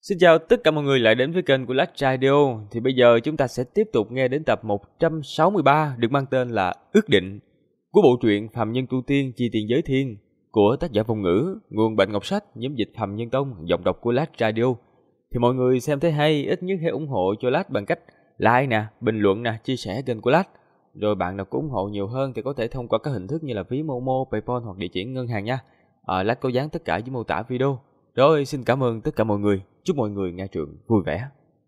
Xin chào tất cả mọi người lại đến với kênh của Lách Radio. Thì bây giờ chúng ta sẽ tiếp tục nghe đến tập 163 được mang tên là Ước Định của bộ truyện Phàm Nhân Tu Tiên Chi Tiền Giới Thiên của tác giả Phong Ngữ, nguồn Bạch Ngọc Sách, nhóm dịch Phàm Nhân Tông, giọng đọc của Lách Radio. Thì mọi người xem thấy hay, ít nhất hãy ủng hộ cho Lách bằng cách like nè, bình luận nè, chia sẻ kênh của Lách. Rồi bạn nào có ủng hộ nhiều hơn thì có thể thông qua các hình thức như là ví Momo, PayPal hoặc địa chỉ ngân hàng nha. Lách có dán tất cả dưới mô tả video. Rồi, xin cảm ơn tất cả mọi người. Chúc mọi người nghe truyện vui vẻ.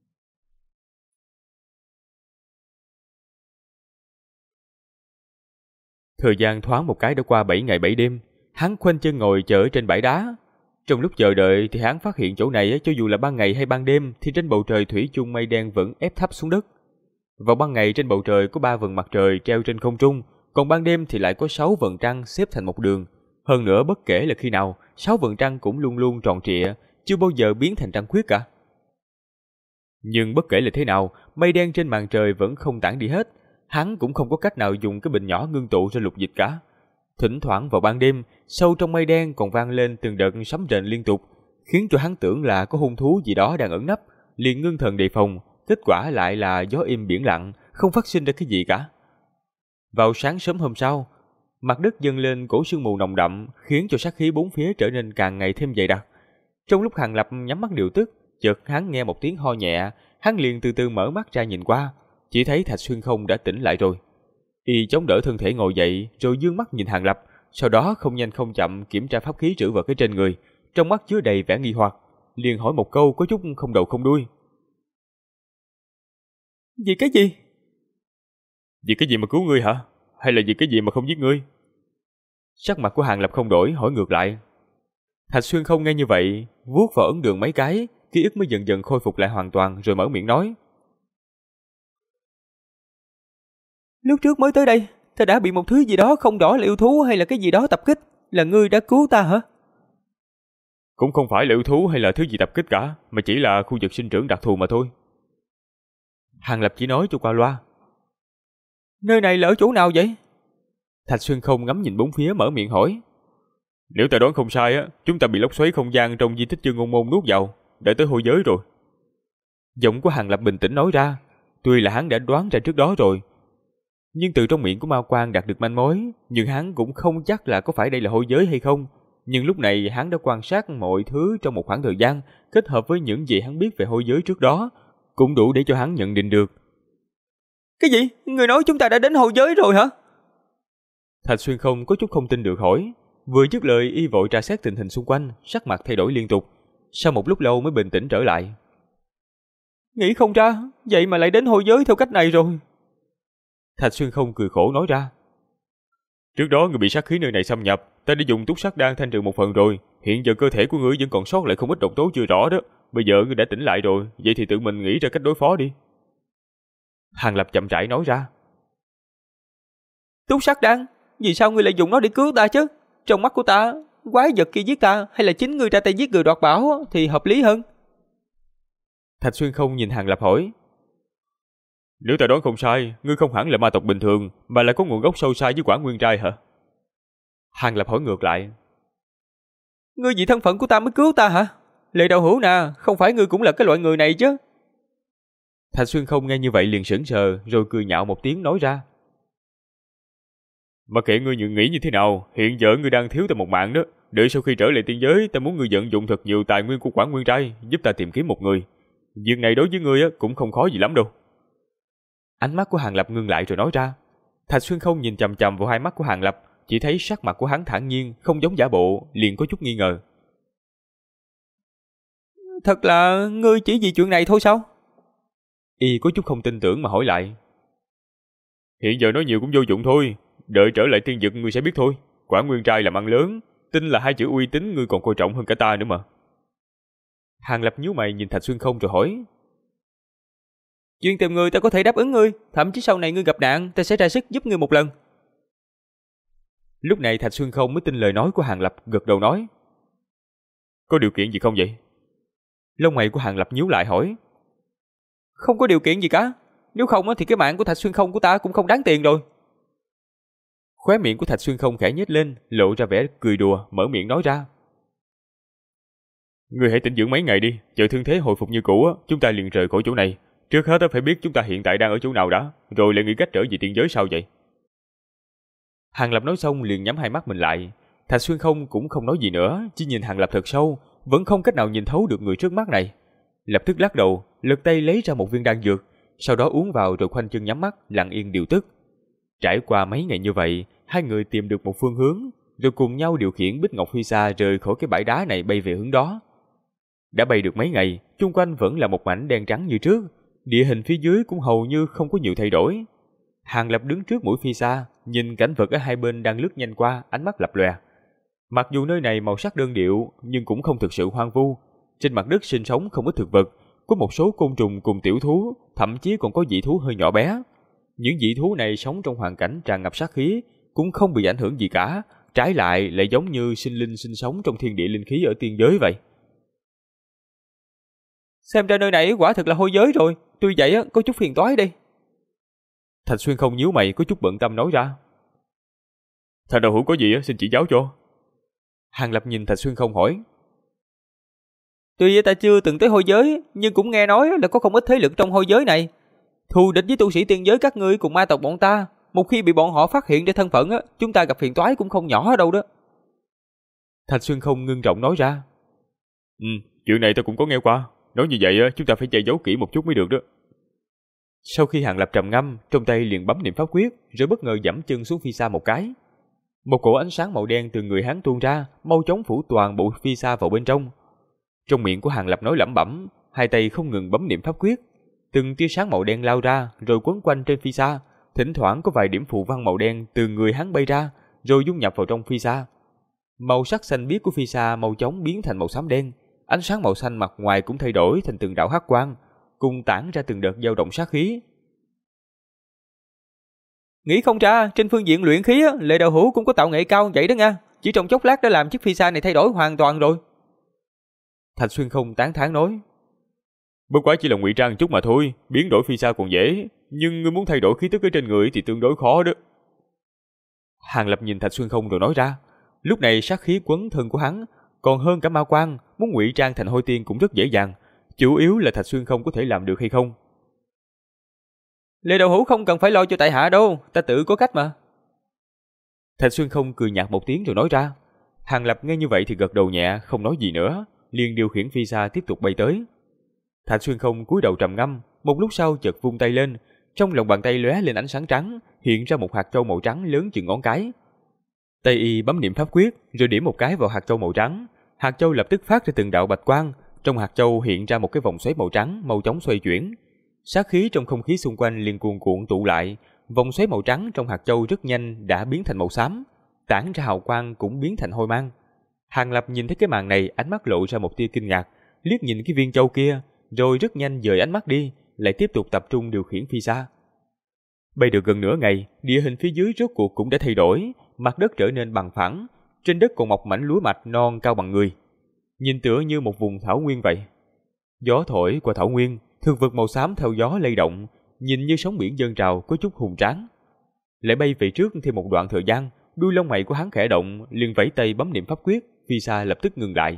Thời gian thoáng một cái đã qua 7 ngày 7 đêm. Hắn khoanh chân ngồi chờ ở trên bãi đá. Trong lúc chờ đợi thì hắn phát hiện chỗ này cho dù là ban ngày hay ban đêm thì trên bầu trời thủy chung mây đen vẫn ép thấp xuống đất. Vào ban ngày trên bầu trời có 3 vầng mặt trời treo trên không trung, còn ban đêm thì lại có 6 vầng trăng xếp thành một đường. Hơn nữa bất kể là khi nào, 6 vầng trăng cũng luôn luôn tròn trịa, chưa bao giờ biến thành trăng khuyết cả. Nhưng bất kể là thế nào, mây đen trên màn trời vẫn không tản đi hết. Hắn cũng không có cách nào dùng cái bình nhỏ ngưng tụ ra lục dịch cả. Thỉnh thoảng vào ban đêm, sâu trong mây đen còn vang lên từng đợt sấm rền liên tục, khiến cho hắn tưởng là có hung thú gì đó đang ẩn nấp, liền ngưng thần đề phòng. Kết quả lại là gió im biển lặng, không phát sinh ra cái gì cả. Vào sáng sớm hôm sau, mặt đất dâng lên cỗ sương mù nồng đậm, khiến cho sát khí bốn phía trở nên càng ngày thêm dày đặc. Trong lúc Hàng Lập nhắm mắt điều tức, chợt hắn nghe một tiếng ho nhẹ, hắn liền từ từ mở mắt ra nhìn qua, chỉ thấy Thạch Xuyên Không đã tỉnh lại rồi. Y chống đỡ thân thể ngồi dậy, rồi dương mắt nhìn Hàng Lập, sau đó không nhanh không chậm kiểm tra pháp khí trữ vật ở trên người, trong mắt chứa đầy vẻ nghi hoặc, liền hỏi một câu có chút không đầu không đuôi. Vì cái gì? Vì cái gì mà cứu ngươi hả? Hay là vì cái gì mà không giết ngươi? Sắc mặt của Hàng Lập không đổi, hỏi ngược lại. Thạch Xuyên Không nghe như vậy, vuốt vào ấn đường mấy cái, ký ức mới dần dần khôi phục lại hoàn toàn, rồi mở miệng nói. Lúc trước mới tới đây, ta đã bị một thứ gì đó không rõ là yêu thú hay là cái gì đó tập kích, là ngươi đã cứu ta hả? Cũng không phải là yêu thú hay là thứ gì tập kích cả, mà chỉ là khu vực sinh trưởng đặc thù mà thôi. Hàng Lập chỉ nói cho qua loa. Nơi này là ở chỗ nào vậy? Thạch Xuyên Không ngắm nhìn bốn phía mở miệng hỏi. Nếu ta đoán không sai á, chúng ta bị lốc xoáy không gian trong di tích Chương Ngôn Môn nuốt vào, đã tới hôi giới rồi. Giọng của Hàng Lập bình tĩnh nói ra, tuy là hắn đã đoán ra trước đó rồi, nhưng từ trong miệng của Ma Quan đạt được manh mối, nhưng hắn cũng không chắc là có phải đây là hôi giới hay không. Nhưng lúc này hắn đã quan sát mọi thứ trong một khoảng thời gian, kết hợp với những gì hắn biết về hôi giới trước đó, cũng đủ để cho hắn nhận định được. Cái gì? Người nói chúng ta đã đến hôi giới rồi hả? Thạch Xuyên Không có chút không tin được hỏi. Vừa dứt lời y vội tra xét tình hình xung quanh, sắc mặt thay đổi liên tục. Sau một lúc lâu mới bình tĩnh trở lại. Nghĩ không ra, vậy mà lại đến hôi giới theo cách này rồi. Thạch Xuyên Không cười khổ nói ra. Trước đó người bị sát khí nơi này xâm nhập, ta đã dùng túc sắc đan thanh trừ một phần rồi. Hiện giờ cơ thể của ngươi vẫn còn sót lại không ít độc tố chưa rõ đó. Bây giờ ngươi đã tỉnh lại rồi, vậy thì tự mình nghĩ ra cách đối phó đi. Hàng Lập chậm rãi nói ra. Túc sắc đan? Vì sao ngươi lại dùng nó để cứu ta chứ? Trong mắt của ta, quái vật kia giết ta hay là chính ngươi ra tay giết người đoạt bảo thì hợp lý hơn. Thạch Xuyên Không nhìn Hàng Lập hỏi. Nếu ta đoán không sai, ngươi không hẳn là ma tộc bình thường, mà là có nguồn gốc sâu xa với Quả Nguyên Trai hả? Hàng Lập hỏi ngược lại. Ngươi vì thân phận của ta mới cứu ta hả? Lệ Đạo Hữu nè, không phải ngươi cũng là cái loại người này chứ? Thạch Xuyên Không nghe như vậy liền sững sờ, rồi cười nhạo một tiếng nói ra. Mà kệ ngươi nghĩ như thế nào, hiện giờ ngươi đang thiếu ta một mạng đó. Đợi sau khi trở lại tiên giới, ta muốn ngươi vận dụng thật nhiều tài nguyên của Quả Nguyên Trai, giúp ta tìm kiếm một người. Việc này đối với ngươi cũng không khó gì lắm đâu. Ánh mắt của Hàng Lập ngưng lại rồi nói ra. Thạch Xuyên Không nhìn chằm chằm vào hai mắt của Hàng Lập, chỉ thấy sắc mặt của hắn thản nhiên, không giống giả bộ, liền có chút nghi ngờ. Thật là ngươi chỉ vì chuyện này thôi sao? Y có chút không tin tưởng mà hỏi lại. Hiện giờ nói nhiều cũng vô dụng thôi, đợi trở lại tiên vực ngươi sẽ biết thôi. Quả Nguyên Trai làm ăn lớn, tin là hai chữ uy tín ngươi còn coi trọng hơn cả ta nữa mà. Hàng Lập nhíu mày nhìn Thạch Xuyên Không rồi hỏi. Chuyện tìm ngươi ta có thể đáp ứng ngươi, thậm chí sau này ngươi gặp nạn ta sẽ ra sức giúp ngươi một lần. Lúc này Thạch Xuyên Không mới tin lời nói của Hàng Lập, gật đầu nói. Có điều kiện gì không vậy? Lông mày của Hàng Lập nhíu lại hỏi. Không có điều kiện gì cả, nếu không thì cái mạng của Thạch Xuyên Không của ta cũng không đáng tiền rồi. Khóe miệng của Thạch Xuyên Không khẽ nhếch lên, lộ ra vẻ cười đùa, mở miệng nói ra. Ngươi hãy tĩnh dưỡng mấy ngày đi, chờ thương thế hồi phục như cũ, chúng ta liền rời khỏi chỗ này. Trước hết phải biết chúng ta hiện tại đang ở chỗ nào đã, rồi lại nghĩ cách trở về tiên giới sao vậy? Hàng Lập nói xong liền nhắm hai mắt mình lại. Thạch Xuyên Không cũng không nói gì nữa, chỉ nhìn Hàng Lập thật sâu, vẫn không cách nào nhìn thấu được người trước mắt này. Lập tức lắc đầu, lật tay lấy ra một viên đan dược, sau đó uống vào rồi khoanh chân nhắm mắt, lặng yên điều tức. Trải qua mấy ngày như vậy, hai người tìm được một phương hướng, rồi cùng nhau điều khiển Bích Ngọc Phi Sa rời khỏi cái bãi đá này bay về hướng đó. Đã bay được mấy ngày, chung quanh vẫn là một mảnh đen trắng như trước, địa hình phía dưới cũng hầu như không có nhiều thay đổi. Hàng Lập đứng trước mũi Phi Sa, nhìn cảnh vật ở hai bên đang lướt nhanh qua, ánh mắt lập lòe. Mặc dù nơi này màu sắc đơn điệu, nhưng cũng không thực sự hoang vu. Trên mặt đất sinh sống không ít thực vật, có một số côn trùng cùng tiểu thú, thậm chí còn có dị thú hơi nhỏ bé. Những dị thú này sống trong hoàn cảnh tràn ngập sát khí, cũng không bị ảnh hưởng gì cả, trái lại lại giống như sinh linh sinh sống trong thiên địa linh khí ở tiên giới vậy. Xem ra nơi này quả thực là hôi giới rồi, tuy vậy có chút phiền toái đi. Thạch Xuyên Không nhíu mày có chút bận tâm nói ra. Thạch đạo hữu có gì xin chỉ giáo cho. Hàng Lập nhìn Thạch Xuyên Không hỏi. Tuy ta chưa từng tới hôi giới, nhưng cũng nghe nói là có không ít thế lực trong hôi giới này. Thù địch với tu sĩ tiên giới các ngươi cùng ma tộc bọn ta, một khi bị bọn họ phát hiện ra thân phận chúng ta gặp phiền toái cũng không nhỏ ở đâu đó. Thạch Xuyên Không ngưng trọng nói ra. Chuyện này ta cũng có nghe qua. Nói như vậy chúng ta phải che giấu kỹ một chút mới được đó. Sau khi Hàng Lập trầm ngâm, trong tay liền bấm niệm pháp quyết, rồi bất ngờ giẫm chân xuống Phi Sa một cái. Một cỗ ánh sáng màu đen từ người hắn tuôn ra, mau chóng phủ toàn bộ Phi Sa vào bên trong. Trong miệng của Hàng Lập nói lẩm bẩm, hai tay không ngừng bấm niệm pháp quyết. Từng tia sáng màu đen lao ra, rồi quấn quanh trên Phi Sa. Thỉnh thoảng có vài điểm phù văn màu đen từ người hắn bay ra, rồi dung nhập vào trong Phi Sa. Màu sắc xanh biếc của Phi Sa mau chóng biến thành màu xám đen. Ánh sáng màu xanh mặt ngoài cũng thay đổi thành từng đạo hắc quang, cùng tản ra từng đợt dao động sát khí. Nghĩ không ra, trên phương diện luyện khí Lệ đạo hữu cũng có tạo nghệ cao vậy đó nha. Chỉ trong chốc lát đã làm chiếc Phi Sa này thay đổi hoàn toàn rồi. Thạch Xuyên Không tán thán nói. Bất quá chỉ là ngụy trang chút mà thôi, biến đổi Phi Sa còn dễ, nhưng ngươi muốn thay đổi khí tức ở trên người thì tương đối khó đó. Hàng Lập nhìn Thạch Xuyên Không rồi nói ra. Lúc này sát khí quấn thân của hắn còn hơn cả ma quang, muốn ngụy trang thành hôi tiên cũng rất dễ dàng, chủ yếu là Thạch Xuyên Không có thể làm được hay không. Lê đạo hữu không cần phải lo cho tại hạ đâu, ta tự có cách mà. Thạch Xuyên Không cười nhạt một tiếng rồi nói ra. Hàng Lập nghe như vậy thì gật đầu nhẹ, không nói gì nữa, liền điều khiển Phi Sa tiếp tục bay tới. Thạch Xuyên Không cúi đầu trầm ngâm, một lúc sau chợt vung tay lên, trong lòng bàn tay lóe lên ánh sáng trắng, hiện ra một hạt châu màu trắng lớn chừng ngón cái. Tay y bấm niệm pháp quyết, rồi điểm một cái vào hạt châu màu trắng, hạt châu lập tức phát ra từng đạo bạch quang, trong hạt châu hiện ra một cái vòng xoáy màu trắng mau chóng xoay chuyển. Sát khí trong không khí xung quanh liền cuồn cuộn tụ lại, vòng xoáy màu trắng trong hạt châu rất nhanh đã biến thành màu xám, tản ra hào quang cũng biến thành hôi mang. Hàng Lập nhìn thấy cái màn này, ánh mắt lộ ra một tia kinh ngạc, liếc nhìn cái viên châu kia, rồi rất nhanh dời ánh mắt đi, lại tiếp tục tập trung điều khiển Phi Sa. Bay được gần nửa ngày, địa hình phía dưới rốt cuộc cũng đã thay đổi, mặt đất trở nên bằng phẳng, trên đất còn mọc mảnh lúa mạch non cao bằng người, nhìn tựa như một vùng thảo nguyên vậy. Gió thổi qua thảo nguyên, thực vật màu xám theo gió lay động, nhìn như sóng biển dâng trào có chút hùng tráng. Lại bay về trước thêm một đoạn thời gian, đuôi lông mày của hắn khẽ động, liền vẫy tay bấm niệm pháp quyết, Phi Sa lập tức ngừng lại.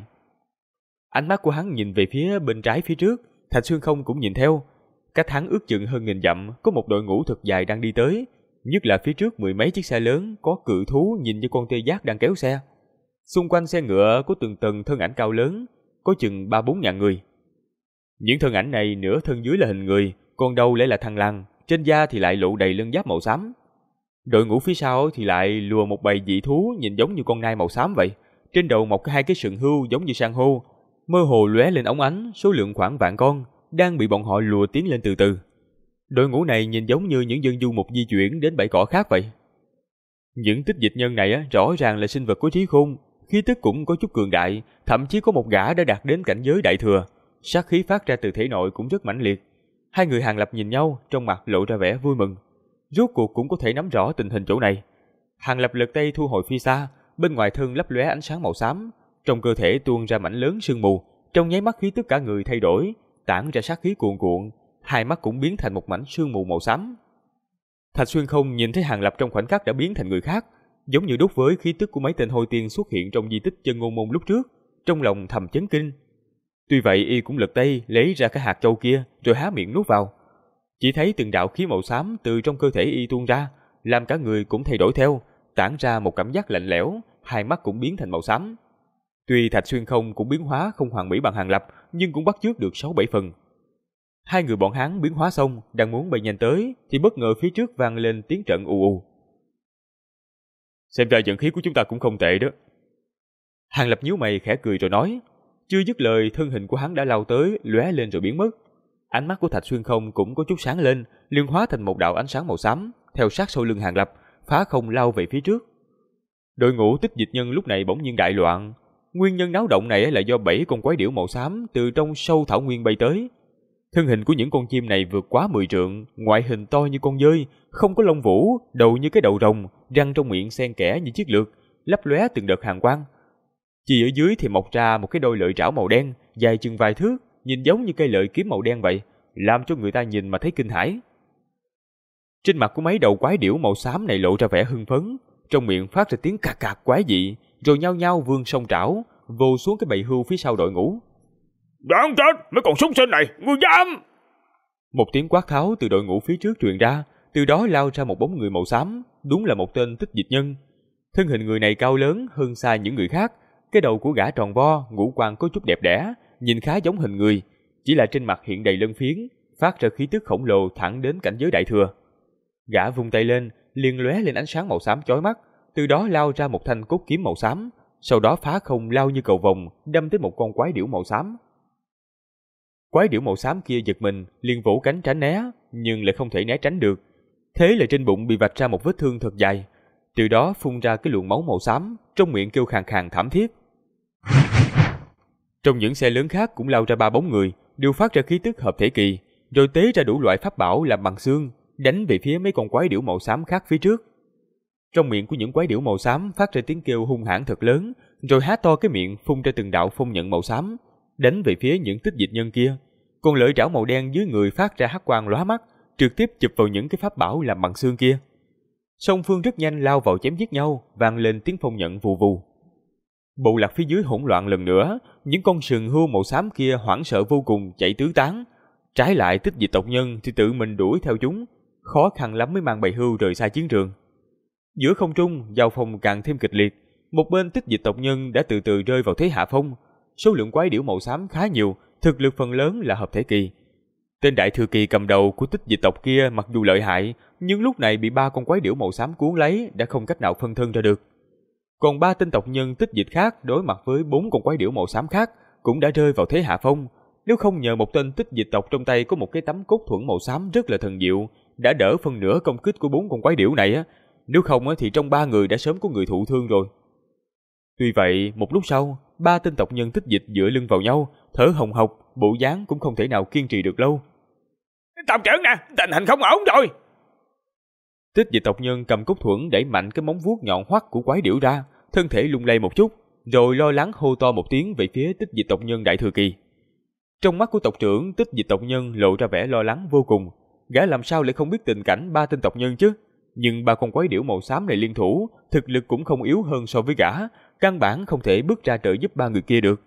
Ánh mắt của hắn nhìn về phía bên trái phía trước, Thạch Xuyên Không cũng nhìn theo. Cách hắn ước chừng hơn 1000 dặm, có một đội ngũ thật dài đang đi tới, nhất là phía trước mười mấy chiếc xe lớn có cự thú nhìn như con tê giác đang kéo xe. Xung quanh xe ngựa có từng tầng thân ảnh cao lớn, có chừng 3-4 ngàn người. Những thân ảnh này nửa thân dưới là hình người, còn đầu lại là thằn lằn, trên da thì lại lộ đầy lân giáp màu xám. Đội ngũ phía sau thì lại lùa một bầy dị thú nhìn giống như con nai màu xám vậy, trên đầu mọc hai cái sừng hươu giống như san hô, mơ hồ lóe lên óng ánh, số lượng khoảng vạn con, đang bị bọn họ lùa tiến lên từ từ. Đội ngũ này nhìn giống như những dân du mục di chuyển đến bãi cỏ khác vậy. Những tích dịch nhân này rõ ràng là sinh vật có trí khôn, khí tức cũng có chút cường đại, thậm chí có một gã đã đạt đến cảnh giới đại thừa, sát khí phát ra từ thể nội cũng rất mãnh liệt. Hai người Hàng Lập nhìn nhau, trong mặt lộ ra vẻ vui mừng, rốt cuộc cũng có thể nắm rõ tình hình chỗ này. Hàng Lập lật tay thu hồi Phi Sa, bên ngoài thân lấp lóe ánh sáng màu xám, trong cơ thể tuôn ra mảnh lớn sương mù, trong nháy mắt khí tức cả người thay đổi, tản ra sát khí cuồn cuộn, hai mắt cũng biến thành một mảnh sương mù màu xám. Thạch Xuyên Không nhìn thấy Hàng Lập trong khoảnh khắc đã biến thành người khác, giống như đúc với khí tức của mấy tên hôi tiên xuất hiện trong di tích Chân Ngôn Môn lúc trước, trong lòng thầm chấn kinh. Tuy vậy y cũng lật tay lấy ra cái hạt châu kia rồi há miệng nuốt vào. Chỉ thấy từng đạo khí màu xám từ trong cơ thể y tuôn ra, làm cả người cũng thay đổi theo, tản ra một cảm giác lạnh lẽo, hai mắt cũng biến thành màu xám. Tuy Thạch Xuyên Không cũng biến hóa không hoàn mỹ bằng Hàng Lập, nhưng cũng bắt chước được 6-7 phần. Hai người bọn hắn biến hóa xong, đang muốn bay nhanh tới, thì bất ngờ phía trước vang lên tiếng trận ù ù. Xem ra vận khí của chúng ta cũng không tệ đó. Hàng Lập nhíu mày khẽ cười rồi nói. Chưa dứt lời, thân hình của hắn đã lao tới, lóe lên rồi biến mất. Ánh mắt của Thạch Xuyên Không cũng có chút sáng lên, liền hóa thành một đạo ánh sáng màu xám, theo sát sau lưng Hàng Lập, phá không lao về phía trước. Đội ngũ Tích Dịch Nhân lúc này bỗng nhiên đại loạn. Nguyên nhân náo động này là do 7 con quái điểu màu xám từ trong sâu thảo nguyên bay tới. Thân hình của những con chim này vượt quá 10 trượng, ngoại hình to như con dơi, không có lông vũ, đầu như cái đầu rồng, răng trong miệng xen kẽ như chiếc lược, lấp lóe từng đợt hàn quang. Chỉ ở dưới thì mọc ra một cái đôi lợi trảo màu đen, dài chừng vài thước, nhìn giống như cây lợi kiếm màu đen vậy, làm cho người ta nhìn mà thấy kinh hãi. Trên mặt của mấy đầu quái điểu màu xám này lộ ra vẻ hưng phấn, trong miệng phát ra tiếng cạc cạc quái dị, rồi nhao nhao vươn song trảo, vồ xuống cái bầy hươu phía sau đội ngũ. Đáng chết, mấy con súc sinh này, ngươi dám! Một tiếng quát tháo từ đội ngũ phía trước truyền ra, từ đó lao ra một bóng người màu xám, đúng là một tên Tích Dịch Nhân. Thân hình người này cao lớn hơn xa những người khác, cái đầu của gã tròn vo, ngũ quan có chút đẹp đẽ, nhìn khá giống hình người, chỉ là trên mặt hiện đầy lân phiến, phát ra khí tức khổng lồ thẳng đến cảnh giới đại thừa. Gã vung tay lên, liền lóe lên ánh sáng màu xám chói mắt, từ đó lao ra một thanh cốt kiếm màu xám, sau đó phá không lao như cầu vồng, đâm tới một con quái điểu màu xám. Quái điểu màu xám kia giật mình, liền vỗ cánh tránh né, nhưng lại không thể né tránh được. Thế là trên bụng bị vạch ra một vết thương thật dài, từ đó phun ra cái luồng máu màu xám, trong miệng kêu khàn khàn thảm thiết. Trong những xe lớn khác cũng lao ra 3 bóng người, đều phát ra khí tức hợp thể kỳ, rồi tế ra đủ loại pháp bảo làm bằng xương, đánh về phía mấy con quái điểu màu xám khác phía trước. Trong miệng của những quái điểu màu xám phát ra tiếng kêu hung hãn thật lớn, rồi há to cái miệng phun ra từng đạo phong nhận màu xám, đánh về phía những Tích Dịch Nhân kia. Còn lợi trảo màu đen dưới người phát ra hắc quang lóa mắt, trực tiếp chụp vào những cái pháp bảo làm bằng xương kia. Song phương rất nhanh lao vào chém giết nhau, vang lên tiếng phong nhận vù vù. Bộ lạc phía dưới hỗn loạn lần nữa, những con sừng hươu màu xám kia hoảng sợ vô cùng chạy tứ tán. Trái lại Tích Dịch tộc nhân thì tự mình đuổi theo chúng, khó khăn lắm mới mang bầy hươu rời xa chiến trường. Giữa không trung, giao phong càng thêm kịch liệt, một bên Tích Dịch tộc nhân đã từ từ rơi vào thế hạ phong. Số lượng quái điểu màu xám khá nhiều, thực lực phần lớn là hợp thể kỳ. Tên đại thừa kỳ cầm đầu của Tích Dịch tộc kia mặc dù lợi hại, nhưng lúc này bị 3 con quái điểu màu xám cuốn lấy, đã không cách nào phân thân ra được. Còn 3 tên tộc nhân Tích Dịch khác đối mặt với 4 con quái điểu màu xám khác cũng đã rơi vào thế hạ phong. Nếu không nhờ một tên Tích Dịch tộc trong tay có một cái tấm cốt thuẫn màu xám rất là thần diệu, đã đỡ phần nửa công kích của 4 con quái điểu này á, nếu không thì trong 3 người đã sớm có người thụ thương rồi. Tuy vậy, một lúc sau, 3 tên tộc nhân Tích Dịch dựa lưng vào nhau, thở hồng hộc, bộ dáng cũng không thể nào kiên trì được lâu. Tộc trưởng nè, tình hình không ổn rồi. Tích Dịch tộc nhân cầm cốt thuẫn đẩy mạnh cái móng vuốt nhọn hoắt của quái điểu ra, thân thể lung lay một chút, rồi lo lắng hô to một tiếng về phía Tích Dịch tộc nhân đại thừa kỳ. Trong mắt của tộc trưởng, Tích Dịch tộc nhân lộ ra vẻ lo lắng vô cùng. Gã làm sao lại không biết tình cảnh 3 tên tộc nhân chứ? Nhưng 3 con quái điểu màu xám này liên thủ, thực lực cũng không yếu hơn so với gã, căn bản không thể bước ra trợ giúp 3 người kia được.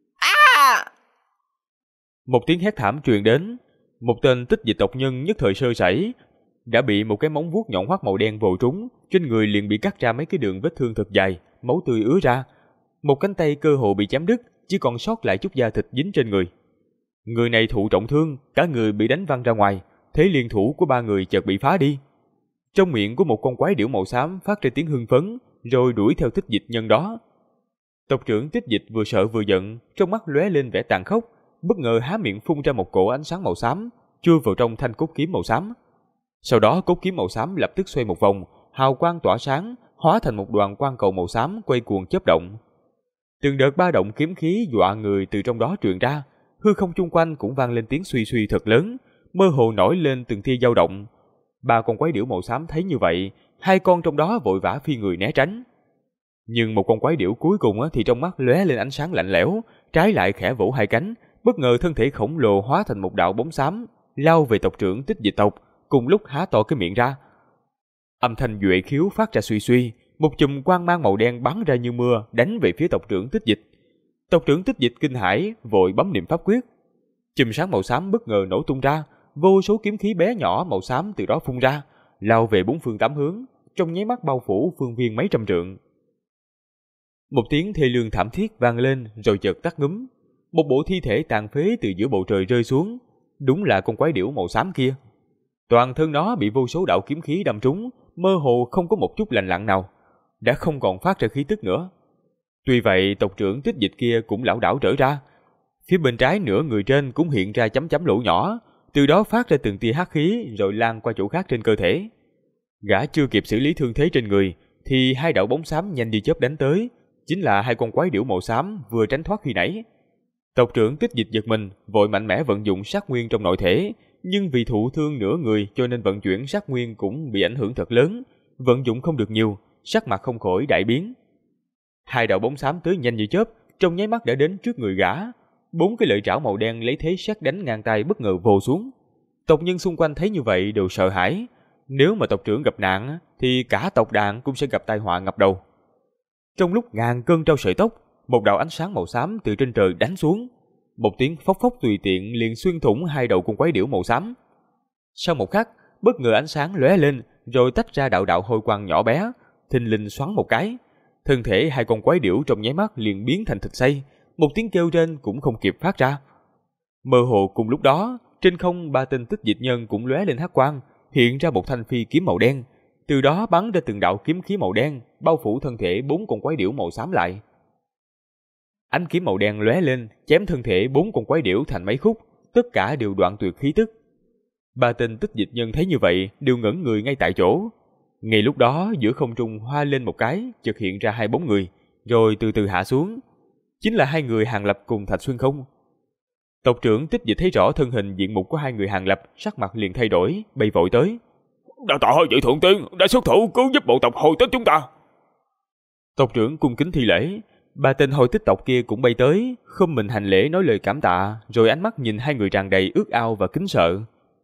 Một tiếng hét thảm truyền đến, một tên Tích Dịch tộc nhân nhất thời sơ sẩy, đã bị một cái móng vuốt nhọn hoắt màu đen vồ trúng, trên người liền bị cắt ra mấy cái đường vết thương thật dài, máu tươi ứa ra. Một cánh tay cơ hồ bị chém đứt, chỉ còn sót lại chút da thịt dính trên người. Người này thụ trọng thương, cả người bị đánh văng ra ngoài, thế liên thủ của 3 người chợt bị phá đi. Trong miệng của một con quái điểu màu xám phát ra tiếng hưng phấn, rồi đuổi theo Tích Dịch nhân đó. Tộc trưởng Tích Dịch vừa sợ vừa giận, trong mắt lóe lên vẻ tàn khốc, bất ngờ há miệng phun ra một cỗ ánh sáng màu xám, chui vào trong thanh cốt kiếm màu xám. Sau đó cốt kiếm màu xám lập tức xoay một vòng, hào quang tỏa sáng, hóa thành một đoàn quang cầu màu xám quay cuồng chớp động. Từng đợt ba động kiếm khí dọa người từ trong đó truyền ra, hư không chung quanh cũng vang lên tiếng suy suy thật lớn, mơ hồ nổi lên từng tia dao động. 3 con quái điểu màu xám thấy như vậy, 2 con trong đó vội vã phi người né tránh. Nhưng một con quái điểu cuối cùng thì trong mắt lóe lên ánh sáng lạnh lẽo, trái lại khẽ vỗ 2 cánh, bất ngờ thân thể khổng lồ hóa thành một đạo bóng xám, lao về tộc trưởng Tích Dịch tộc, cùng lúc há to cái miệng ra. Âm thanh duệ khiếu phát ra suy suy, một chùm quang mang màu đen bắn ra như mưa đánh về phía tộc trưởng Tích Dịch. Tộc trưởng Tích Dịch kinh hãi, vội bấm niệm pháp quyết. Chùm sáng màu xám bất ngờ nổ tung ra, vô số kiếm khí bé nhỏ màu xám từ đó phun ra, lao về bốn phương tám hướng, trong nháy mắt bao phủ phương viên mấy trăm trượng. Một tiếng thê lương thảm thiết vang lên rồi chợt tắt ngúm. Một bộ thi thể tàn phế từ giữa bầu trời rơi xuống, đúng là con quái điểu màu xám kia. Toàn thân nó bị vô số đạo kiếm khí đâm trúng, mơ hồ không có một chút lành lặn nào, đã không còn phát ra khí tức nữa. Tuy vậy, tộc trưởng Tích Dịch kia cũng lảo đảo trở ra. Phía bên trái nửa người trên cũng hiện ra chấm chấm lỗ nhỏ, từ đó phát ra từng tia hắc khí rồi lan qua chỗ khác trên cơ thể. Gã chưa kịp xử lý thương thế trên người thì hai đạo bóng xám nhanh như chớp đánh tới, chính là hai con quái điểu màu xám vừa tránh thoát khi nãy. Tộc trưởng Tích Dịch giật mình, vội mạnh mẽ vận dụng sát nguyên trong nội thể, nhưng vì thụ thương nửa người cho nên vận chuyển sát nguyên cũng bị ảnh hưởng thật lớn, vận dụng không được nhiều, sắc mặt không khỏi đại biến. Hai đạo bóng xám tới nhanh như chớp, trong nháy mắt đã đến trước người gã. Bốn cái lợi trảo màu đen lấy thế sét đánh ngang tay bất ngờ vồ xuống. Tộc nhân xung quanh thấy như vậy đều sợ hãi. Nếu mà tộc trưởng gặp nạn thì cả tộc đàn cũng sẽ gặp tai họa ngập đầu. Trong lúc ngàn cân treo sợi tóc, một đạo ánh sáng màu xám từ trên trời đánh xuống. Một tiếng phốc phốc tùy tiện liền xuyên thủng hai đầu con quái điểu màu xám. Sau một khắc, bất ngờ ánh sáng lóe lên, rồi tách ra đạo đạo hôi quang nhỏ bé, thình lình xoắn một cái. Thân thể hai con quái điểu trong nháy mắt liền biến thành thịt xay, một tiếng kêu rên cũng không kịp phát ra. Mơ hồ cùng lúc đó, trên không ba tên Tích Dịch nhân cũng lóe lên hắc quang, hiện ra một thanh phi kiếm màu đen, từ đó bắn ra từng đạo kiếm khí màu đen, bao phủ thân thể bốn con quái điểu màu xám lại. Ánh kiếm màu đen lóe lên, chém thân thể bốn con quái điểu thành mấy khúc, tất cả đều đoạn tuyệt khí tức. Ba tên Tích Dịch nhân thấy như vậy, đều ngẩn người ngay tại chỗ. Ngay lúc đó, giữa không trung hoa lên một cái, chợt hiện ra hai bóng người, rồi từ từ hạ xuống. Chính là hai người Hàn Lập cùng Thạch Xuyên Không. Tộc trưởng Tích Dịch thấy rõ thân hình diện mục của hai người Hàn Lập, sắc mặt liền thay đổi, bay vội tới. Đa tạ hai vị thượng tiên đã xuất thủ cứu giúp bộ tộc Hồi Tích chúng ta. Tộc trưởng cung kính thi lễ. Ba tên Hồi Tích tộc kia cũng bay tới, khom mình hành lễ nói lời cảm tạ, rồi ánh mắt nhìn hai người tràn đầy ước ao và kính sợ.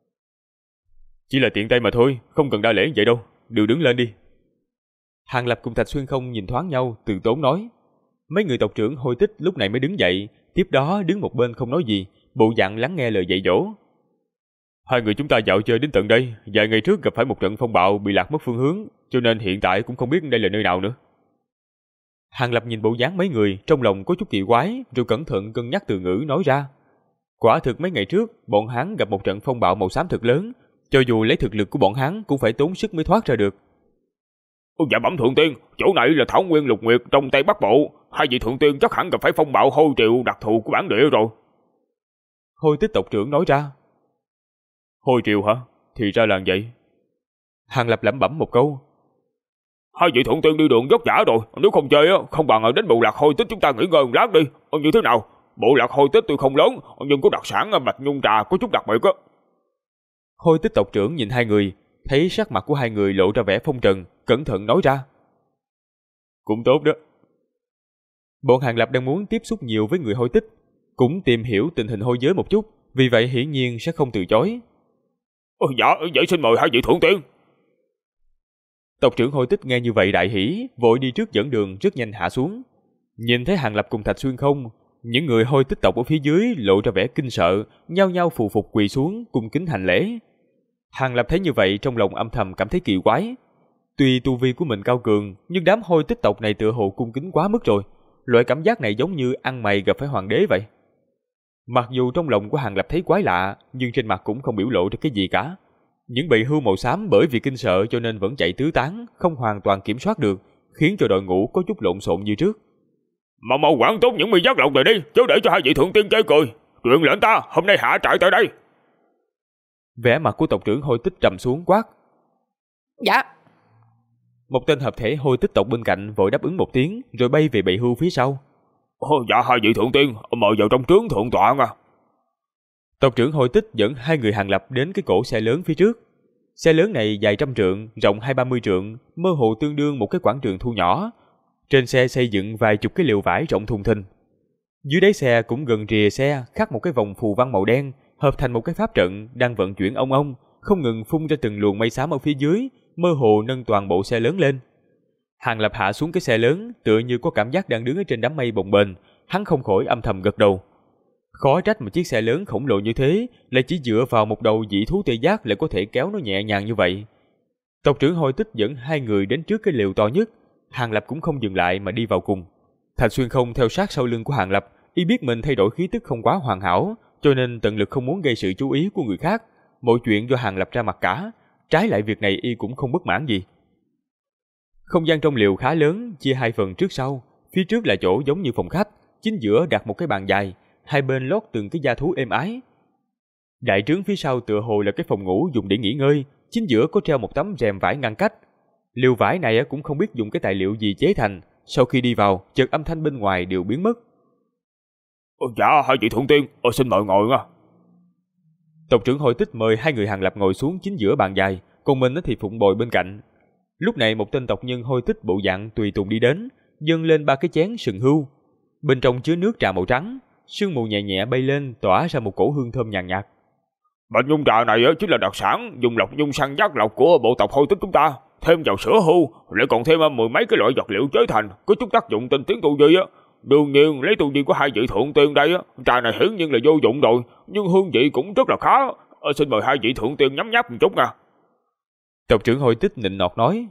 Chỉ là tiện tay mà thôi, không cần đa lễ vậy đâu, đều đứng lên đi. Hàn Lập cùng Thạch Xuyên Không nhìn thoáng nhau, từ tốn nói. Mấy người tộc trưởng Hồi Tích lúc này mới đứng dậy, tiếp đó đứng một bên không nói gì, bộ dạng lắng nghe lời dạy dỗ. Hai người chúng ta dạo chơi đến tận đây, vài ngày trước gặp phải một trận phong bạo bị lạc mất phương hướng, cho nên hiện tại cũng không biết đây là nơi nào nữa. Hàn Lập nhìn bộ dáng mấy người, trong lòng có chút kỳ quái, rồi cẩn thận cân nhắc từ ngữ nói ra. Quả thực mấy ngày trước, bọn hắn gặp một trận phong bạo màu xám thật lớn, cho dù lấy thực lực của bọn hắn cũng phải tốn sức mới thoát ra được. Dạ bẩm thượng tiên, chỗ này là Thảo Nguyên Lục Nguyệt trong Tây Bắc Bộ, hai vị thượng tiên chắc hẳn gặp phải phong bạo hôi triệu đặc thù của bản địa rồi. Hồi Tích tộc trưởng nói ra. Hôi triệu hả? Thì ra là vậy. Hàn Lập lẩm bẩm một câu. Hai vị thượng tiên đi đường vất vả rồi, nếu không chơi không bằng đến bộ lạc Hồi Tích chúng ta nghỉ ngơi một lát đi. Như thế nào? Bộ lạc Hồi Tích tuy không lớn, nhưng có đặc sản bạch nhung trà có chút đặc biệt á. Hồi Tích tộc trưởng nhìn hai người, thấy sắc mặt của hai người lộ ra vẻ phong trần, cẩn thận nói ra. Cũng tốt đó. Bọn Hàn Lập đang muốn tiếp xúc nhiều với người Hồi Tích, cũng tìm hiểu tình hình hôi giới một chút, vì vậy hiển nhiên sẽ không từ chối. Dạ, vậy xin mời hai vị thượng tiên. Tộc trưởng Hồi Tích nghe như vậy đại hỉ, vội đi trước dẫn đường rất nhanh hạ xuống. Nhìn thấy Hàn Lập cùng Thạch Xuyên Không, những người Hồi Tích tộc ở phía dưới lộ ra vẻ kinh sợ, nhao nhao phù phục quỳ xuống cung kính hành lễ. Hàn Lập thấy như vậy trong lòng âm thầm cảm thấy kỳ quái. Tuy tu vi của mình cao cường, nhưng đám Hồi Tích tộc này tựa hồ cung kính quá mức rồi. Loại cảm giác này giống như ăn mày gặp phải hoàng đế vậy. Mặc dù trong lòng của Hàn Lập thấy quái lạ, nhưng trên mặt cũng không biểu lộ ra cái gì cả. Những bầy hươu màu xám bởi vì kinh sợ cho nên vẫn chạy tứ tán, không hoàn toàn kiểm soát được, khiến cho đội ngũ có chút lộn xộn như trước. Mau quản tốt những mi giác lộc này đi, chứ để cho hai vị thượng tiên chơi cười. Truyền lệnh ta, hôm nay hạ trại tại đây. Vẻ mặt của tộc trưởng Hồi Tích trầm xuống quát. Dạ. Một tên hợp thể Hồi Tích tộc bên cạnh vội đáp ứng một tiếng, rồi bay về bầy hươu phía sau. Dạ hai vị thượng tiên, mời vào trong trướng thượng tọa nha. Tộc trưởng Hồi Tích dẫn hai người Hàn Lập đến cái cổ xe lớn phía trước. Xe lớn này dài 100 trượng, rộng 20-30 trượng, mơ hồ tương đương một cái quảng trường thu nhỏ. Trên xe xây dựng vài chục cái lều vải rộng thùng thình. Dưới đáy xe cũng gần rìa xe khắc một cái vòng phù văn màu đen, hợp thành một cái pháp trận đang vận chuyển ong ong, không ngừng phun ra từng luồng mây xám ở phía dưới, mơ hồ nâng toàn bộ xe lớn lên. Hàn Lập hạ xuống cái xe lớn, tựa như có cảm giác đang đứng ở trên đám mây bồng bềnh, Hắn không khỏi âm thầm gật đầu. Khó trách một chiếc xe lớn khổng lồ như thế lại chỉ dựa vào một đầu dị thú tê giác lại có thể kéo nó nhẹ nhàng như vậy. Tộc trưởng Hôi Tích dẫn hai người đến trước cái lều to nhất. Hàng Lập cũng không dừng lại mà đi vào cùng. Thạch Xuyên Không theo sát sau lưng của Hàng Lập, y biết mình thay đổi khí tức không quá hoàn hảo, cho nên tận lực không muốn gây sự chú ý của người khác. Mọi chuyện do Hàng Lập ra mặt cả, trái lại việc này y cũng không bất mãn gì. Không gian trong lều khá lớn, chia hai phần trước sau. Phía trước là chỗ giống như phòng khách, chính giữa đặt một cái bàn dài, hai bên lót từng cái da thú êm ái. Đại trướng phía sau tựa hồ là cái phòng ngủ dùng để nghỉ ngơi, chính giữa có treo một tấm rèm vải ngăn cách. Lều vải này cũng không biết dùng cái tài liệu gì chế thành, sau khi đi vào, chợt âm thanh bên ngoài đều biến mất. Dạ, hai vị thượng tiên, xin mời ngồi nha. Tộc trưởng Hôi Tích mời hai người Hàng Lập ngồi xuống chính giữa bàn dài, còn mình thì phụng bồi bên cạnh. Lúc này một tên tộc nhân Hôi Tích bộ dạng tùy tùng đi đến, dâng lên ba cái chén sừng hươu. Bên trong chứa nước trà màu trắng, sương mù nhẹ nhẹ bay lên tỏa ra một cổ hương thơm nhàn nhạt. Bạch nhung trà này chính là đặc sản dùng lọc nhung săn giác lọc của bộ tộc Hôi Tích chúng ta, thêm vào sữa hươu, lại còn thêm mười mấy cái loại vật liệu chế thành, có chút tác dụng tinh tiến tu vi á. Đương nhiên lấy tu vi của hai vị thượng tiên đây á, trà này hiển nhiên là vô dụng rồi, nhưng hương vị cũng rất là khá. Xin mời hai vị thượng tiên nhấm nháp một chút nha. Tộc trưởng Hôi Tích nịnh nọt nói.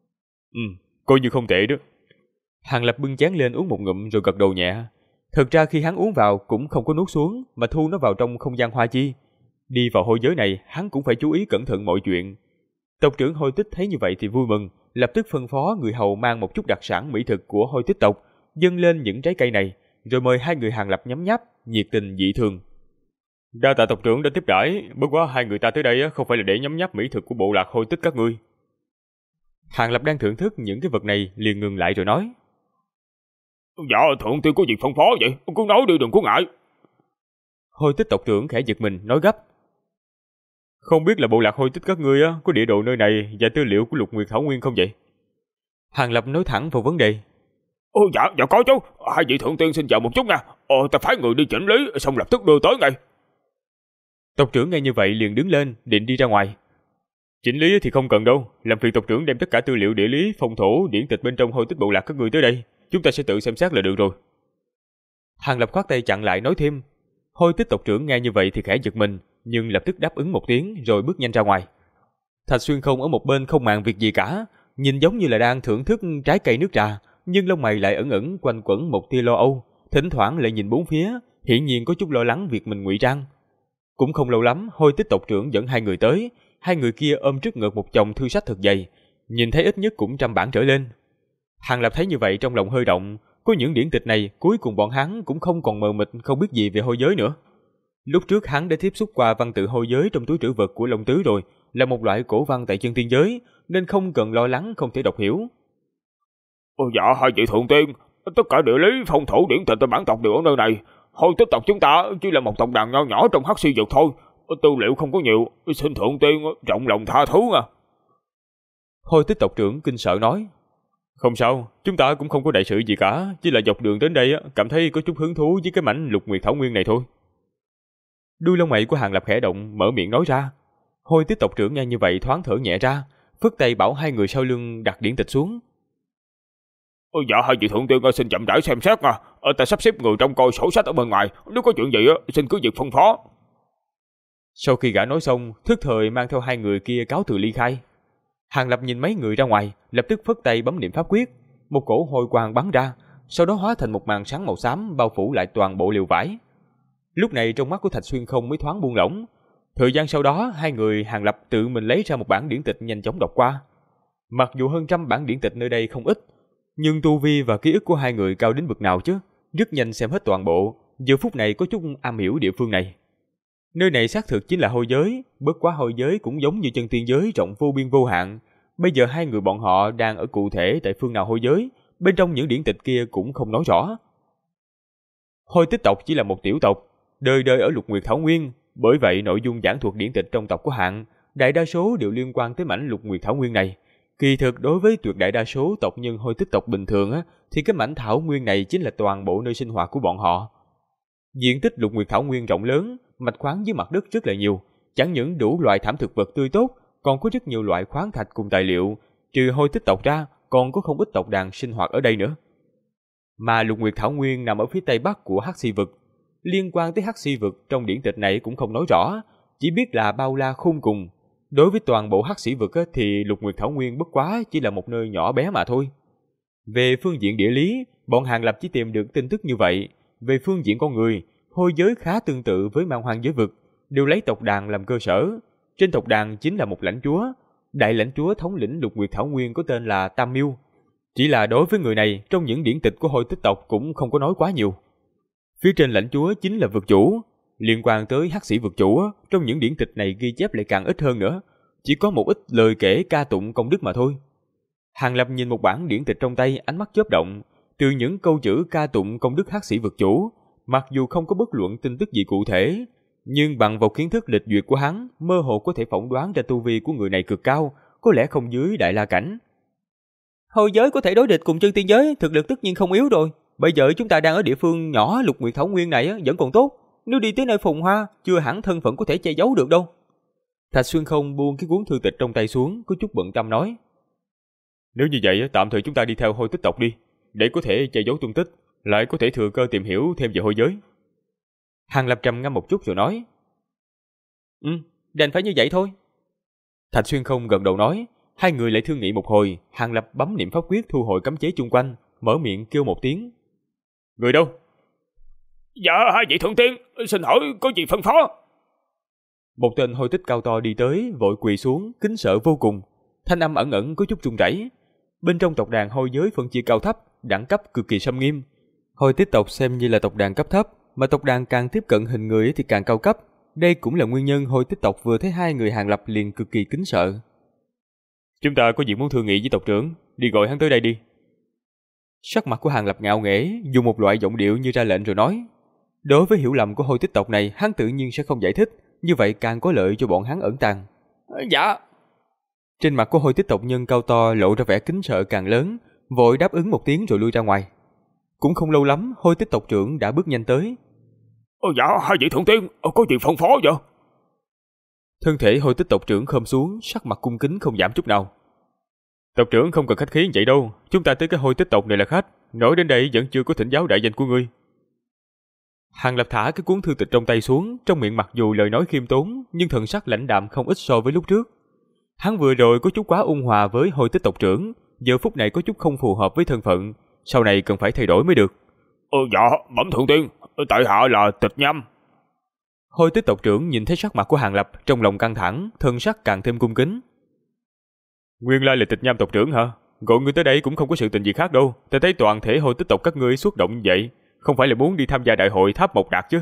Coi như không tệ đó. Hàng Lập bưng chén lên uống một ngụm rồi gật đầu nhẹ. Thực ra khi hắn uống vào cũng không có nuốt xuống mà thu nó vào trong không gian hoa chi. Đi vào hôi giới này hắn cũng phải chú ý cẩn thận mọi chuyện. Tộc trưởng Hôi Tích thấy như vậy thì vui mừng, lập tức phân phó người hầu mang một chút đặc sản mỹ thực của Hôi Tích tộc, dâng lên những trái cây này, rồi mời hai người Hàng Lập nhấm nháp, nhiệt tình dị thường. Đa tạ tộc trưởng đã tiếp đãi, bất quá hai người ta tới đây không phải là để nhấm nháp mỹ thực của bộ lạc Hôi Tích các ngươi. Hàng Lập đang thưởng thức những cái vật này liền ngừng lại rồi nói. Dạ, thượng tiên có việc phân phó vậy, cứ nói đi đừng có ngại. Hôi Tích tộc trưởng khẽ giật mình nói gấp. Không biết là bộ lạc Hôi Tích các ngươi có địa đồ nơi này và tư liệu của Lục Nguyệt Thảo Nguyên không vậy? Hàng Lập nói thẳng vào vấn đề. Dạ có chú, hai vị thượng tiên xin chờ một chút nha. Ta phái người đi chỉnh lý xong lập tức đưa tới ngay. Tộc trưởng nghe như vậy liền đứng lên định đi ra ngoài. Chỉnh lý thì không cần đâu, làm phiền tộc trưởng đem tất cả tư liệu địa lý, phong thổ, điển tịch bên trong Hôi Tích bộ lạc các ngươi tới đây, chúng ta sẽ tự xem xét là được rồi. Hàng Lập khoát tay chặn lại nói thêm. Hôi Tích tộc trưởng nghe như vậy thì khẽ giật mình, nhưng lập tức đáp ứng một tiếng rồi bước nhanh ra ngoài. Thạch Xuyên Không ở một bên không màng việc gì cả, nhìn giống như là đang thưởng thức trái cây nước trà, nhưng lông mày lại ẩn ẩn quanh quẩn một tia lo âu, thỉnh thoảng lại nhìn bốn phía, hiển nhiên có chút lo lắng việc mình ngụy trang. Cũng không lâu lắm, Hôi Tích tộc trưởng dẫn hai người tới, hai người kia ôm trước ngực một chồng thư sách thật dày, nhìn thấy ít nhất cũng 100 bản trở lên. Hàng Lập thấy như vậy trong lòng hơi động, có những điển tịch này cuối cùng bọn hắn cũng không còn mờ mịt không biết gì về hôi giới nữa. Lúc trước hắn đã tiếp xúc qua văn tự hôi giới trong túi trữ vật của Long Tứ rồi, là một loại cổ văn tại chân tiên giới, nên không cần lo lắng không thể đọc hiểu. Dạ, hai vị thượng tiên, tất cả địa lý, phong thổ, điển tịch bản tộc đều ở nơi này. Hôi Tích tộc chúng ta chỉ là một tộc đàn nho nhỏ trong hắc si vực thôi, tư liệu không có nhiều, xin thượng tiên rộng lòng tha thứ nha. Hôi Tích tộc trưởng kinh sợ nói. Không sao, chúng ta cũng không có đại sự gì cả, chỉ là dọc đường đến đây cảm thấy có chút hứng thú với cái mảnh Lục Nguyệt Thảo Nguyên này thôi. Đuôi lông mày của Hàng Lập khẽ động, mở miệng nói ra. Hôi Tích tộc trưởng nghe như vậy thoáng thở nhẹ ra, phất tay bảo hai người sau lưng đặt điển tịch xuống. Dạ, hai vị thượng tiên xin chậm rãi xem xét nha. Ta sắp xếp người trong coi sổ sách ở bên ngoài, nếu có chuyện gì xin cứ việc phân phó. Sau khi gã nói xong, thức thời mang theo hai người kia cáo từ ly khai. Hàng Lập nhìn mấy người ra ngoài, lập tức phất tay bấm niệm pháp quyết, một cổ hôi quang bắn ra, sau đó hóa thành một màn sáng màu xám bao phủ lại toàn bộ lều vải. Lúc này trong mắt của Thạch Xuyên Không mới thoáng buông lỏng. Thời gian sau đó, hai người Hàng Lập tự mình lấy ra một bản điển tịch nhanh chóng đọc qua. Mặc dù hơn 100 bản điển tịch nơi đây không ít, nhưng tu vi và ký ức của hai người cao đến bậc nào chứ, rất nhanh xem hết toàn bộ, giờ phút này có chút am hiểu địa phương này. Nơi này xác thực chính là hôi giới, bất quá hôi giới cũng giống như chân tiên giới rộng vô biên vô hạn. Bây giờ hai người bọn họ đang ở cụ thể tại phương nào hôi giới, bên trong những điển tịch kia cũng không nói rõ. Hôi Tích tộc chỉ là một tiểu tộc, đời đời ở Lục Nguyệt Thảo Nguyên, bởi vậy nội dung giảng thuật điển tịch trong tộc của Hạng, đại đa số đều liên quan tới mảnh Lục Nguyệt Thảo Nguyên này. Kỳ thực đối với tuyệt đại đa số tộc nhân Hôi Tích tộc bình thường thì cái mảnh thảo nguyên này chính là toàn bộ nơi sinh hoạt của bọn họ. Diện tích Lục Nguyệt Thảo Nguyên rộng lớn, mạch khoáng dưới mặt đất rất là nhiều, chẳng những đủ loại thảm thực vật tươi tốt, còn có rất nhiều loại khoáng thạch cùng tài liệu, trừ Hôi Tích tộc ra, còn có không ít tộc đàn sinh hoạt ở đây nữa. Mà Lục Nguyệt Thảo Nguyên nằm ở phía tây bắc của Hắc Xi vực. Liên quan tới Hắc Xi vực trong điển tịch này cũng không nói rõ, chỉ biết là bao la khôn cùng. Đối với toàn bộ Hắc Sĩ vực thì Lục Nguyệt Thảo Nguyên bất quá chỉ là một nơi nhỏ bé mà thôi. Về phương diện địa lý, bọn Hàng Lập chỉ tìm được tin tức như vậy. Về phương diện con người, hôi giới khá tương tự với Man Hoang giới vực, đều lấy tộc đàn làm cơ sở. Trên tộc đàn chính là một lãnh chúa. Đại lãnh chúa thống lĩnh Lục Nguyệt Thảo Nguyên có tên là Tam Miêu. Chỉ là đối với người này, trong những điển tịch của Hôi Tích tộc cũng không có nói quá nhiều. Phía trên lãnh chúa chính là vực chủ. Liên quan tới Hắc Sĩ vực chủ, trong những điển tịch này ghi chép lại càng ít hơn nữa. Chỉ có một ít lời kể ca tụng công đức mà thôi. Hàng Lập nhìn một bản điển tịch trong tay, ánh mắt chớp động. Từ những câu chữ ca tụng công đức Hắc Sĩ vực chủ, mặc dù không có bất luận tin tức gì cụ thể, nhưng bằng vào kiến thức lịch duyệt của hắn, mơ hồ có thể phỏng đoán ra tu vi của người này cực cao, có lẽ không dưới Đại La cảnh. Hôi giới có thể đối địch cùng chân tiên giới, thực lực tất nhiên không yếu rồi. Bây giờ chúng ta đang ở địa phương nhỏ Lục Nguyệt Thảo Nguyên này vẫn còn tốt. Nếu đi tới nơi phồn hoa, chưa hẳn thân phận có thể che giấu được đâu. Thạch Xuyên Không buông cái cuốn thư tịch trong tay xuống, có chút bận tâm nói. Nếu như vậy, tạm thời chúng ta đi theo Hôi Tích tộc đi, để có thể che giấu tung tích, lại có thể thừa cơ tìm hiểu thêm về hôi giới. Hàng Lập trầm ngâm một chút rồi nói. Đành phải như vậy thôi. Thạch Xuyên Không gật đầu nói. Hai người lại thương nghị một hồi, Hàng Lập bấm niệm pháp quyết thu hồi cấm chế chung quanh, mở miệng kêu một tiếng. Người đâu? Dạ, hai vị thượng tiên, xin hỏi có gì phân phó? Một tên hôi tích cao to đi tới, vội quỳ xuống, kính sợ vô cùng. Thanh âm ẩn ẩn có chút run rẩy. Bên trong tộc đàn hôi giới phân chia cao thấp, đẳng cấp cực kỳ xâm nghiêm. Hôi tích tộc xem như là tộc đàn cấp thấp, mà tộc đàn càng tiếp cận hình người thì càng cao cấp. Đây cũng là nguyên nhân hôi tích tộc vừa thấy hai người Hàng Lập liền cực kỳ kính sợ. Chúng ta có việc muốn thương nghị với tộc trưởng, đi gọi hắn tới đây đi. Sắc mặt của Hàng Lập ngạo nghễ, dùng một loại giọng điệu như ra lệnh rồi nói. Đối với hiểu lầm của hôi tích tộc này, hắn tự nhiên sẽ không giải thích, như vậy càng có lợi cho bọn hắn ẩn tàng. Dạ. Trên mặt của hôi tích tộc nhân cao to lộ ra vẻ kính sợ càng lớn, vội đáp ứng một tiếng rồi lui ra ngoài. Cũng không lâu lắm, hôi tích tộc trưởng đã bước nhanh tới. Dạ, hai vị thượng tiên, có gì phân phó vậy? Thân thể hôi tích tộc trưởng khom xuống, sắc mặt cung kính không giảm chút nào. Tộc trưởng không cần khách khí vậy đâu, chúng ta tới cái hôi tích tộc này là khách, nói đến đây vẫn chưa có thỉnh giáo đại danh của ngươi. Hàng Lập thả cái cuốn thư tịch trong tay xuống, trong miệng mặc dù lời nói khiêm tốn, nhưng thần sắc lãnh đạm không ít so với lúc trước. Hắn vừa rồi có chút quá ôn hòa với hôi tích tộc trưởng, giờ phút này có chút không phù hợp với thân phận, sau này cần phải thay đổi mới được. Dạ, bẩm thượng tiên, tại hạ là Tịch Nhâm. Hôi tích tộc trưởng nhìn thấy sắc mặt của Hàng Lập, trong lòng căng thẳng, thân sắc càng thêm cung kính. Nguyên lai là Tịch Nhâm tộc trưởng hả? Gọi ngươi tới đây cũng không có sự tình gì khác đâu, ta thấy toàn thể hôi tích tộc các ngươi xuất động như vậy, không phải là muốn đi tham gia đại hội Tháp Mộc Đạt chứ?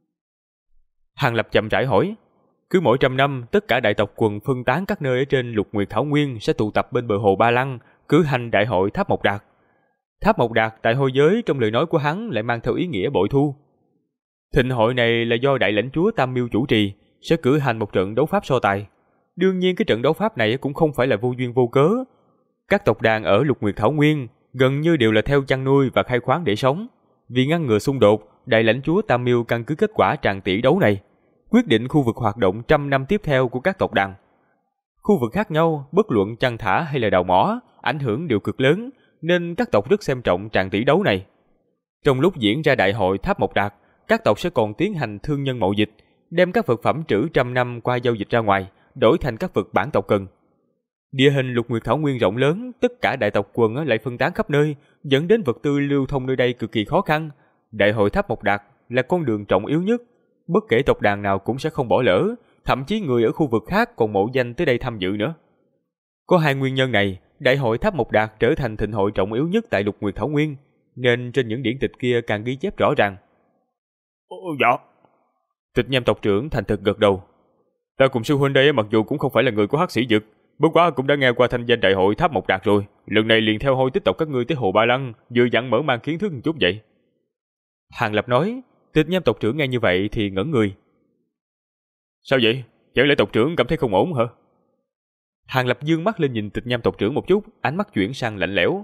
Hàng Lập chậm rãi hỏi. Cứ mỗi 100 năm, tất cả đại tộc quần phân tán các nơi ở trên Lục Nguyệt Thảo Nguyên sẽ tụ tập bên bờ hồ Ba Lăng, cử hành đại hội Tháp Mộc Đạt. Tháp Mộc Đạt tại hôi giới trong lời nói của hắn lại mang theo ý nghĩa bội thu. Thịnh hội này là do đại lãnh chúa Tam Miêu chủ trì, sẽ cử hành một trận đấu pháp so tài. Đương nhiên cái trận đấu pháp này cũng không phải là vô duyên vô cớ. Các tộc đàn ở Lục Nguyệt Thảo Nguyên gần như đều là theo chăn nuôi và khai khoáng để sống. Vì ngăn ngừa xung đột, đại lãnh chúa Tam Miêu căn cứ kết quả tràng tỷ đấu này, quyết định khu vực hoạt động 100 năm tiếp theo của các tộc đàn. Khu vực khác nhau, bất luận chăn thả hay là đào mỏ, ảnh hưởng đều cực lớn, nên các tộc rất xem trọng tràng tỷ đấu này. Trong lúc diễn ra đại hội Tháp Mộc Đạt, các tộc sẽ còn tiến hành thương nhân mậu dịch, đem các vật phẩm trữ 100 năm qua giao dịch ra ngoài, đổi thành các vật bản tộc cần. Địa hình Lục Nguyệt Thảo Nguyên rộng lớn, tất cả đại tộc quần lại phân tán khắp nơi, dẫn đến vật tư lưu thông nơi đây cực kỳ khó khăn. Đại hội Tháp Mộc Đạt là con đường trọng yếu nhất, bất kể tộc đàn nào cũng sẽ không bỏ lỡ, thậm chí người ở khu vực khác còn mộ danh tới đây tham dự nữa. Có hai nguyên nhân này, đại hội Tháp Mộc Đạt trở thành thịnh hội trọng yếu nhất tại Lục Nguyệt Thảo Nguyên, nên trên những điển tịch kia càng ghi chép rõ ràng. Dạ. Tịch Nhâm tộc trưởng thành thực gật đầu. Ta cùng sư huynh đây mặc dù cũng không phải là người của Hắc Sĩ vực, bất quá cũng đã nghe qua thanh danh đại hội Tháp Mộc Đạt rồi, lần này liền theo hôi tích tộc các ngươi tới hồ Ba Lăng, vừa dặn mở mang kiến thức một chút vậy. Hàng Lập nói. Tịch Nhâm tộc trưởng nghe như vậy thì ngẩn người. Sao vậy? Chẳng lẽ tộc trưởng cảm thấy không ổn hả? Hàng Lập dương mắt lên nhìn Tịch Nhâm tộc trưởng một chút, ánh mắt chuyển sang lạnh lẽo.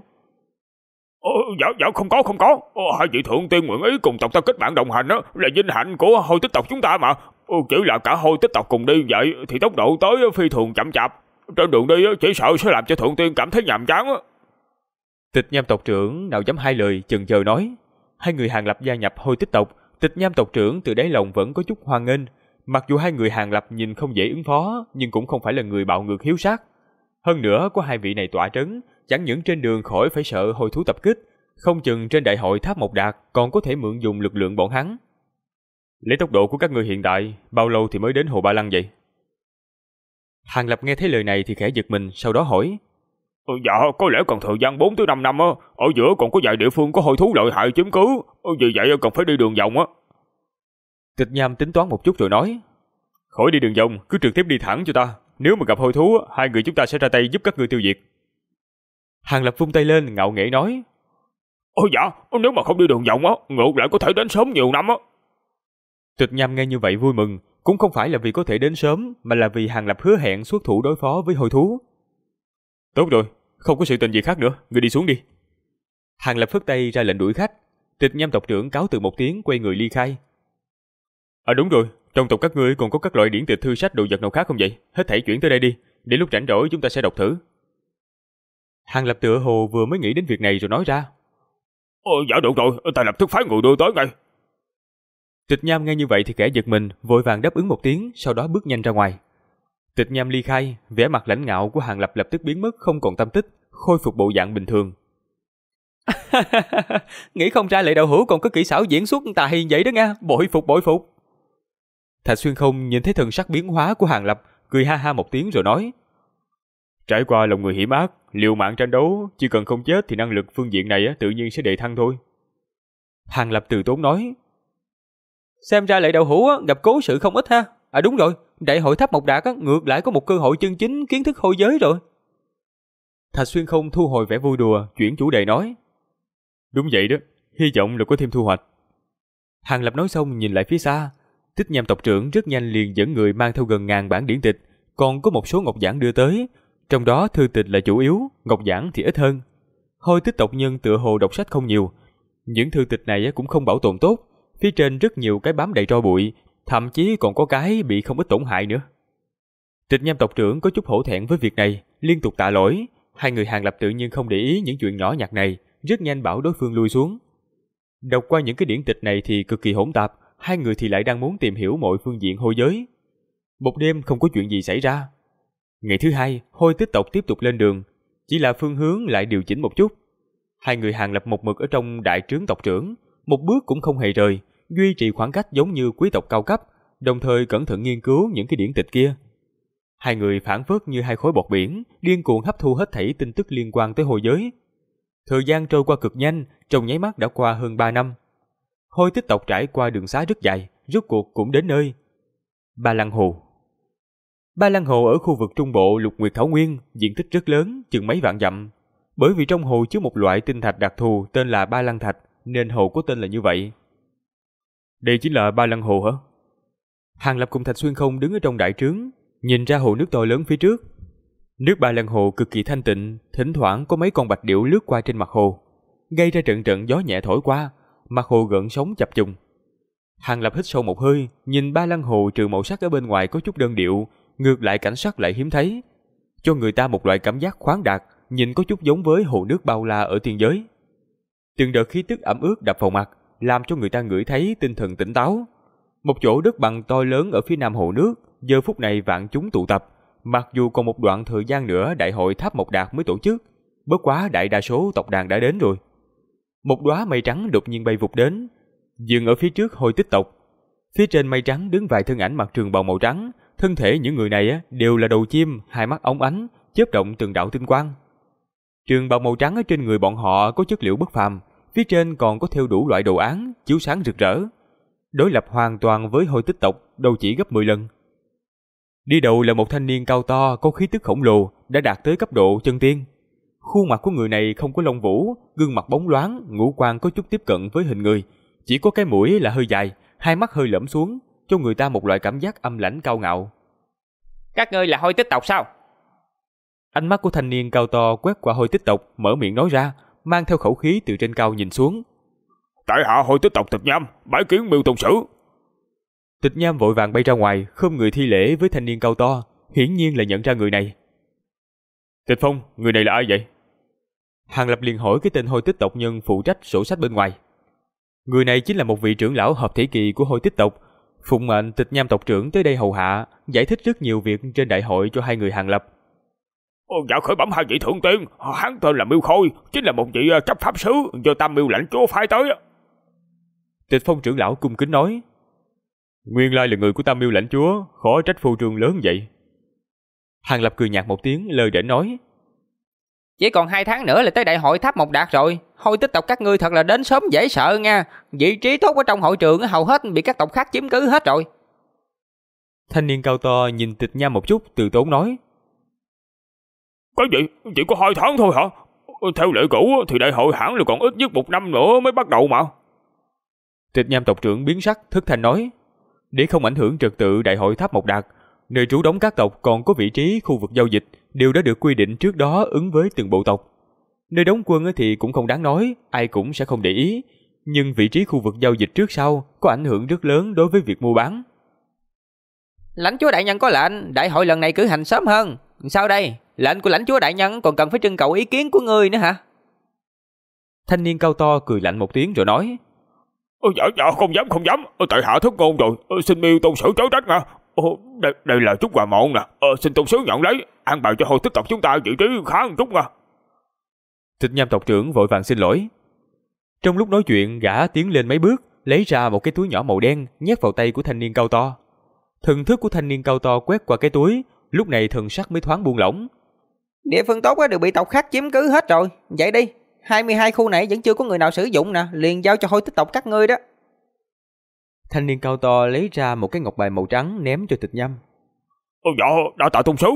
Dạ không có. Hai vị thượng tiên nguyện ý cùng tộc ta kết bạn đồng hành là vinh hạnh của hôi tích tộc chúng ta mà. Chỉ là cả hôi tích tộc cùng đi vậy thì tốc độ tới phi thường chậm chạp. Trên đường đi chỉ sợ sẽ làm cho thượng tiên cảm thấy nhàm chán. Tịch Nham tộc trưởng nào dám hai lời, chần chờ nói. Hai người Hàng Lập gia nhập Hôi Tích tộc, Tịch Nham tộc trưởng từ đáy lòng vẫn có chút hoan nghênh. Mặc dù hai người Hàng Lập nhìn không dễ ứng phó, nhưng cũng không phải là người bạo ngược hiếu sát. Hơn nữa có hai vị này tọa trấn, chẳng những trên đường khỏi phải sợ hôi thú tập kích, không chừng trên đại hội Tháp Mộc Đạt còn có thể mượn dùng lực lượng bọn hắn. Lấy tốc độ của các ngươi hiện tại, bao lâu thì mới đến Hồ Ba Lăng vậy? Hàng Lập nghe thấy lời này thì khẽ giật mình, sau đó hỏi. Dạ, có lẽ cần thời gian 4 tới 5 năm á. Ở giữa còn có vài địa phương có hôi thú lợi hại chiếm cứ, vì vậy cần phải đi đường vòng á. Tịch Nham tính toán một chút rồi nói. Khỏi đi đường vòng, cứ trực tiếp đi thẳng cho ta. Nếu mà gặp hôi thú, hai người chúng ta sẽ ra tay giúp các ngươi tiêu diệt. Hàng Lập vung tay lên, ngạo nghễ nói. Dạ, nếu mà không đi đường vòng á, ngược lại có thể đến sớm nhiều năm á. Tịch Nham nghe như vậy vui mừng, cũng không phải là vì có thể đến sớm, mà là vì Hàng Lập hứa hẹn xuất thủ đối phó với hôi thú. Tốt rồi, không có sự tình gì khác nữa, ngươi đi xuống đi. Hàng Lập phất tay ra lệnh đuổi khách. Tịch Nham tộc trưởng cáo từ một tiếng, quay người ly khai. Đúng rồi, trong tộc các ngươi còn có các loại điển tịch thư sách đồ vật nào khác không vậy? Hết thảy chuyển tới đây đi, để lúc rảnh rỗi chúng ta sẽ đọc thử. Hàng Lập tựa hồ vừa mới nghĩ đến việc này rồi nói ra. Dạ được rồi, ta lập tức phái người đưa tới ngay. Tịch Nham nghe như vậy thì kẻ giật mình, vội vàng đáp ứng một tiếng, sau đó bước nhanh ra ngoài. Tịch Nham ly khai, vẻ mặt lãnh ngạo của Hàng Lập lập tức biến mất không còn tâm tích, khôi phục bộ dạng bình thường. Nghĩ không ra Lệ đạo hữu còn có kỹ xảo diễn xuất tài hiền vậy đó nha, bội phục bội phục. Thạch Xuyên Không nhìn thấy thần sắc biến hóa của Hàng Lập, cười ha ha một tiếng rồi nói. Trải qua lòng người hiểm ác, liều mạng tranh đấu, chỉ cần không chết thì năng lực phương diện này tự nhiên sẽ đề thăng thôi. Hàng Lập từ tốn nói. Xem ra Lệ đạo hữu gặp cố sự không ít ha. Đúng rồi, đại hội Tháp Mộc Đạt ngược lại có một cơ hội chân chính kiến thức hôi giới rồi. Thạch Xuyên Không thu hồi vẻ vui đùa, chuyển chủ đề nói. Đúng vậy đó, hy vọng là có thêm thu hoạch. Hàng Lập nói xong nhìn lại phía xa, Tích Nham tộc trưởng rất nhanh liền dẫn người mang theo gần 1000 bản điển tịch, còn có một số ngọc giản đưa tới, trong đó thư tịch là chủ yếu, ngọc giản thì ít hơn. Hôi Tích tộc nhân tựa hồ đọc sách không nhiều, những thư tịch này cũng không bảo tồn tốt, phía trên rất nhiều cái bám đầy tro bụi, thậm chí còn có cái bị không ít tổn hại nữa. Tịch Nham tộc trưởng có chút hổ thẹn với việc này, liên tục tạ lỗi. Hai người Hàng Lập tự nhiên không để ý những chuyện nhỏ nhặt này, rất nhanh bảo đối phương lui xuống. Đọc qua những cái điển tịch này thì cực kỳ hỗn tạp, hai người thì lại đang muốn tìm hiểu mọi phương diện hôi giới. Một đêm không có chuyện gì xảy ra. Ngày thứ hai, Hôi Tích tộc tiếp tục lên đường, chỉ là phương hướng lại điều chỉnh một chút. Hai người Hàng Lập một mực ở trong đại trướng tộc trưởng, một bước cũng không hề rời, duy trì khoảng cách giống như quý tộc cao cấp, đồng thời cẩn thận nghiên cứu những cái điển tịch kia. Hai người phảng phất như hai khối bọt biển, điên cuồng hấp thu hết thảy tin tức liên quan tới hôi giới. Thời gian trôi qua cực nhanh, trong nháy mắt đã qua hơn 3 năm. Hôi Tích tộc trải qua đường xá rất dài, rốt cuộc cũng đến nơi. Ba Lăng Hồ. Ba Lăng Hồ ở khu vực trung bộ Lục Nguyệt Thảo Nguyên, diện tích rất lớn, chừng mấy vạn dặm. Bởi vì trong hồ chứa một loại tinh thạch đặc thù tên là Ba Lăng Thạch, nên hồ có tên là như vậy. Đây chính là Ba Lăng Hồ hả? Hàng Lập cùng Thạch Xuyên Không đứng ở trong đại trướng, nhìn ra hồ nước to lớn phía trước. Nước Ba Lăng Hồ cực kỳ thanh tịnh, thỉnh thoảng có mấy con bạch điểu lướt qua trên mặt hồ, gây ra trận trận gió nhẹ thổi qua, mặt hồ gợn sóng chập trùng. Hàng Lập hít sâu một hơi, nhìn Ba Lăng Hồ trừ màu sắc ở bên ngoài có chút đơn điệu, ngược lại cảnh sắc lại hiếm thấy, cho người ta một loại cảm giác khoáng đạt, nhìn có chút giống với hồ nước bao la ở tiên giới. Từng đợt khí tức ẩm ướt đập vào mặt, làm cho người ta ngửi thấy tinh thần tỉnh táo. Một chỗ đất bằng to lớn ở phía nam hồ nước, giờ phút này vạn chúng tụ tập. Mặc dù còn một đoạn thời gian nữa đại hội Tháp Mộc Đạt mới tổ chức, bất quá đại đa số tộc đàn đã đến rồi. Một đóa mây trắng đột nhiên bay vụt đến, dừng ở phía trước Hôi Tích tộc. Phía trên mây trắng đứng vài thân ảnh mặc trường bào màu trắng, thân thể những người này đều là đầu chim, hai mắt óng ánh, chớp động từng đạo tinh quang. Trường bào màu trắng ở trên người bọn họ có chất liệu bất phàm, phía trên còn có thêu đủ loại đồ án, chiếu sáng rực rỡ. Đối lập hoàn toàn với Hôi Tích tộc, đâu chỉ gấp 10 lần. Đi đầu là một thanh niên cao to, có khí tức khổng lồ, đã đạt tới cấp độ chân tiên. Khuôn mặt của người này không có lông vũ, gương mặt bóng loáng, ngũ quan có chút tiếp cận với hình người, chỉ có cái mũi là hơi dài, hai mắt hơi lõm xuống, cho người ta một loại cảm giác âm lãnh cao ngạo. Các ngươi là Hôi Tích tộc sao? Ánh mắt của thanh niên cao to quét qua Hôi Tích tộc, mở miệng nói ra, mang theo khẩu khí từ trên cao nhìn xuống. Tại hạ Hôi Tích tộc Tịch Nham, bái kiến Miêu Tôn Sử. Tịch Nham vội vàng bay ra ngoài, khom người thi lễ với thanh niên cao to, hiển nhiên là nhận ra người này. Tịch Phong, người này là ai vậy? Hàng Lập liền hỏi cái tên Hôi Tích tộc nhân phụ trách sổ sách bên ngoài. Người này chính là một vị trưởng lão hợp thể kỳ của Hôi Tích tộc, phụng mệnh Tịch Nham tộc trưởng tới đây hầu hạ, giải thích rất nhiều việc trên đại hội cho hai người Hàng Lập. Dạ khởi bẩm hai vị thượng tiên, hắn tên là Miêu Khôi, chính là một vị chấp pháp sứ do Tam Miêu lãnh chúa phái tới. Tịch Phong trưởng lão cung kính nói. Nguyên lai là người của Tam Miêu lãnh chúa, khó trách phô trương lớn vậy. Hàng Lập cười nhạt một tiếng, lơ đễnh nói. Chỉ còn 2 tháng nữa là tới đại hội Tháp Mộc Đạt rồi. Hôi Tích tộc các ngươi thật là đến sớm dễ sợ nha. Vị trí tốt ở trong hội trường hầu hết bị các tộc khác chiếm cứ hết rồi. Thanh niên cao to nhìn Tịch Nham một chút, từ tốn nói. Cái gì? Chỉ có 2 tháng thôi hả? Theo lệ cũ thì đại hội hẳn là còn ít nhất 1 năm nữa mới bắt đầu mà. Tịch Nham tộc trưởng biến sắc, thất thanh nói. Để không ảnh hưởng trật tự đại hội Tháp Mộc Đạt, nơi trú đóng các tộc còn có vị trí khu vực giao dịch đều đã được quy định trước đó ứng với từng bộ tộc. Nơi đóng quân thì cũng không đáng nói, ai cũng sẽ không để ý, nhưng vị trí khu vực giao dịch trước sau có ảnh hưởng rất lớn đối với việc mua bán. Lãnh chúa đại nhân có lệnh, đại hội lần này cử hành sớm hơn. Sao đây? Lệnh của lãnh chúa đại nhân còn cần phải trưng cầu ý kiến của ngươi nữa hả? Thanh niên cao to cười lạnh một tiếng rồi nói. Dạ không dám, tại hạ thất ngôn rồi, xin Miêu tôn sứ chối trách nha. Đây là chút quà mọn nè, xin tôn sứ nhận lấy, an bài cho Hôi Tích tộc chúng ta vị trí khá một chút nha. Tịch Nham tộc trưởng vội vàng xin lỗi. Trong lúc nói chuyện, gã tiến lên mấy bước, lấy ra một cái túi nhỏ màu đen nhét vào tay của thanh niên cao to. Thần thức của thanh niên cao to quét qua cái túi, lúc này thần sắc mới thoáng buông lỏng. Địa phương tốt đều bị tộc khác chiếm cứ hết rồi. Vậy đi, 22 khu này vẫn chưa có người nào sử dụng nè, liền giao cho Hôi Tích tộc các ngươi đó. Thanh niên cao to lấy ra một cái ngọc bài màu trắng ném cho Tịch Nham. Dạ, đã tạ tôn sứ.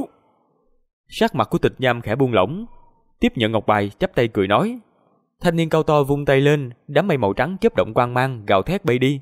Sắc mặt của Tịch Nham khẽ buông lỏng, tiếp nhận ngọc bài, chắp tay cười nói. Thanh niên cao to vung tay lên, đám mây màu trắng chớp động quang mang, gào thét bay đi.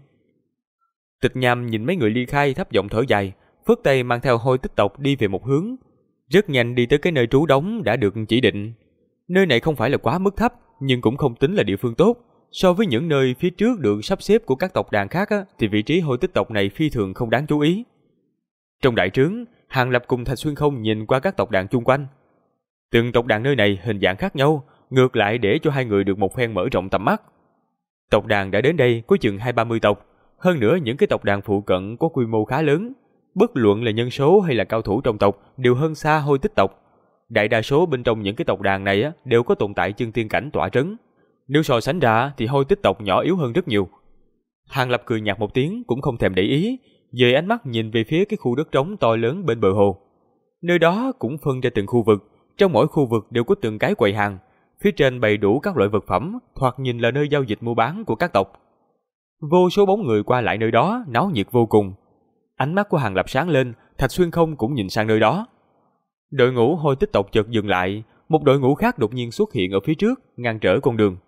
Tịch Nham nhìn mấy người ly khai thấp giọng thở dài, phất tay mang theo Hôi Tích tộc đi về một hướng, rất nhanh đi tới cái nơi trú đóng đã được chỉ định. Nơi này không phải là quá mức thấp, nhưng cũng không tính là địa phương tốt. So với những nơi phía trước được sắp xếp của các tộc đàn khác thì vị trí Hôi Tích tộc này phi thường không đáng chú ý. Trong đại trướng, Hàng Lập cùng Thạch Xuyên Không nhìn qua các tộc đàn chung quanh. Từng tộc đàn nơi này hình dạng khác nhau, ngược lại để cho hai người được một phen mở rộng tầm mắt. Tộc đàn đã đến đây có chừng 20-30 tộc, hơn nữa những cái tộc đàn phụ cận có quy mô khá lớn, bất luận là nhân số hay là cao thủ trong tộc đều hơn xa Hôi Tích tộc. Đại đa số bên trong những cái tộc đàn này đều có tồn tại chân tiên cảnh tọa trấn. Nếu so sánh ra thì Hôi Tích tộc nhỏ yếu hơn rất nhiều. Hàng Lập cười nhạt một tiếng cũng không thèm để ý, dời ánh mắt nhìn về phía cái khu đất trống to lớn bên bờ hồ. Nơi đó cũng phân ra từng khu vực, trong mỗi khu vực đều có từng cái quầy hàng, phía trên bày đủ các loại vật phẩm, thoạt nhìn là nơi giao dịch mua bán của các tộc. Vô số bóng người qua lại nơi đó, náo nhiệt vô cùng. Ánh mắt của Hàng Lập sáng lên, Thạch Xuyên Không cũng nhìn sang nơi đó. Đội ngũ Hôi Tích tộc chợt dừng lại, một đội ngũ khác đột nhiên xuất hiện ở phía trước, ngăn trở con đường.